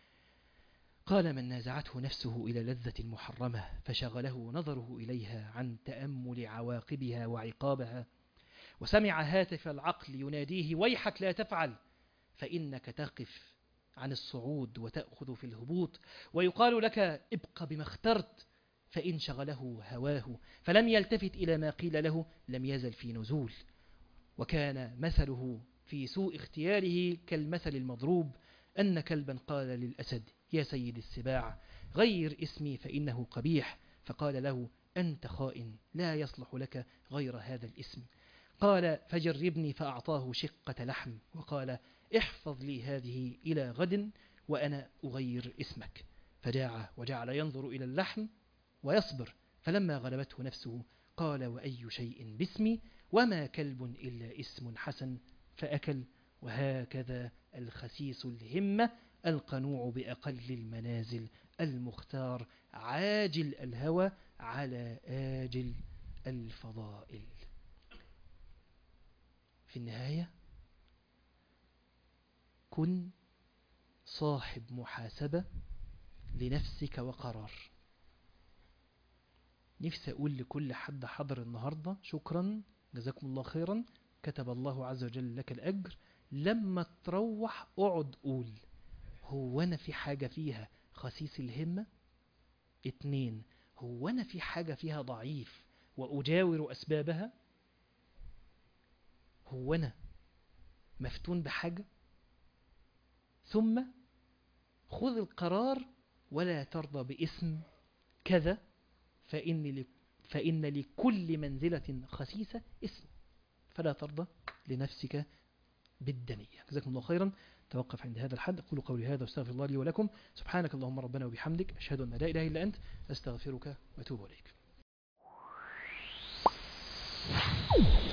قال من نازعته نفسه إلى لذة محرمة فشغله نظره إليها عن تأمل عواقبها وعقابها، وسمع هاتف العقل يناديه ويحك لا تفعل، فإنك تقف عن الصعود وتأخذ في الهبوط، ويقال لك ابق بما اخترت، فإن شغله هواه فلم يلتفت إلى ما قيل له لم يزل في نزول. وكان مثله في سوء اختياره كالمثل المضروب، أن كلبا قال للأسد يا سيد السباع غير اسمي فإنه قبيح، فقال له أنت خائن لا يصلح لك غير هذا الاسم. قال فجربني، فأعطاه شقة لحم وقال احفظ لي هذه إلى غد وأنا أغير اسمك. فجاع وجعل ينظر إلى اللحم ويصبر، فلما غلبته نفسه قال وأي شيء باسمي وما كلب إلا اسم حسن، فأكل. وهكذا الخسيس الهمة القنوع بأقل المنازل المختار عاجل الهوى على آجل الفضائل. في النهاية كن صاحب محاسبة لنفسك وقرار. نفسي أقول لكل حد حضر النهاردة شكرا جزاكم الله خيرا، كتب الله عز وجل لك الأجر. لما تروح اقعد قول هو أنا في حاجة فيها خسيس الهمة؟ 2 هو أنا في حاجة فيها ضعيف وأجاور أسبابها؟ هو أنا مفتون بحاجة؟ ثم خذ القرار ولا ترضى باسم كذا، فإن لكل منزلة خسيسة اسم، فلا ترضى لنفسك بالدنية. جزاكم الله خيرا. توقف عند هذا الحد. أقول قولي هذا واستغفر الله لي ولكم. سبحانك اللهم ربنا وبحمدك، أشهد أن لا إله إلا أنت، أستغفرك وأتوب إليك.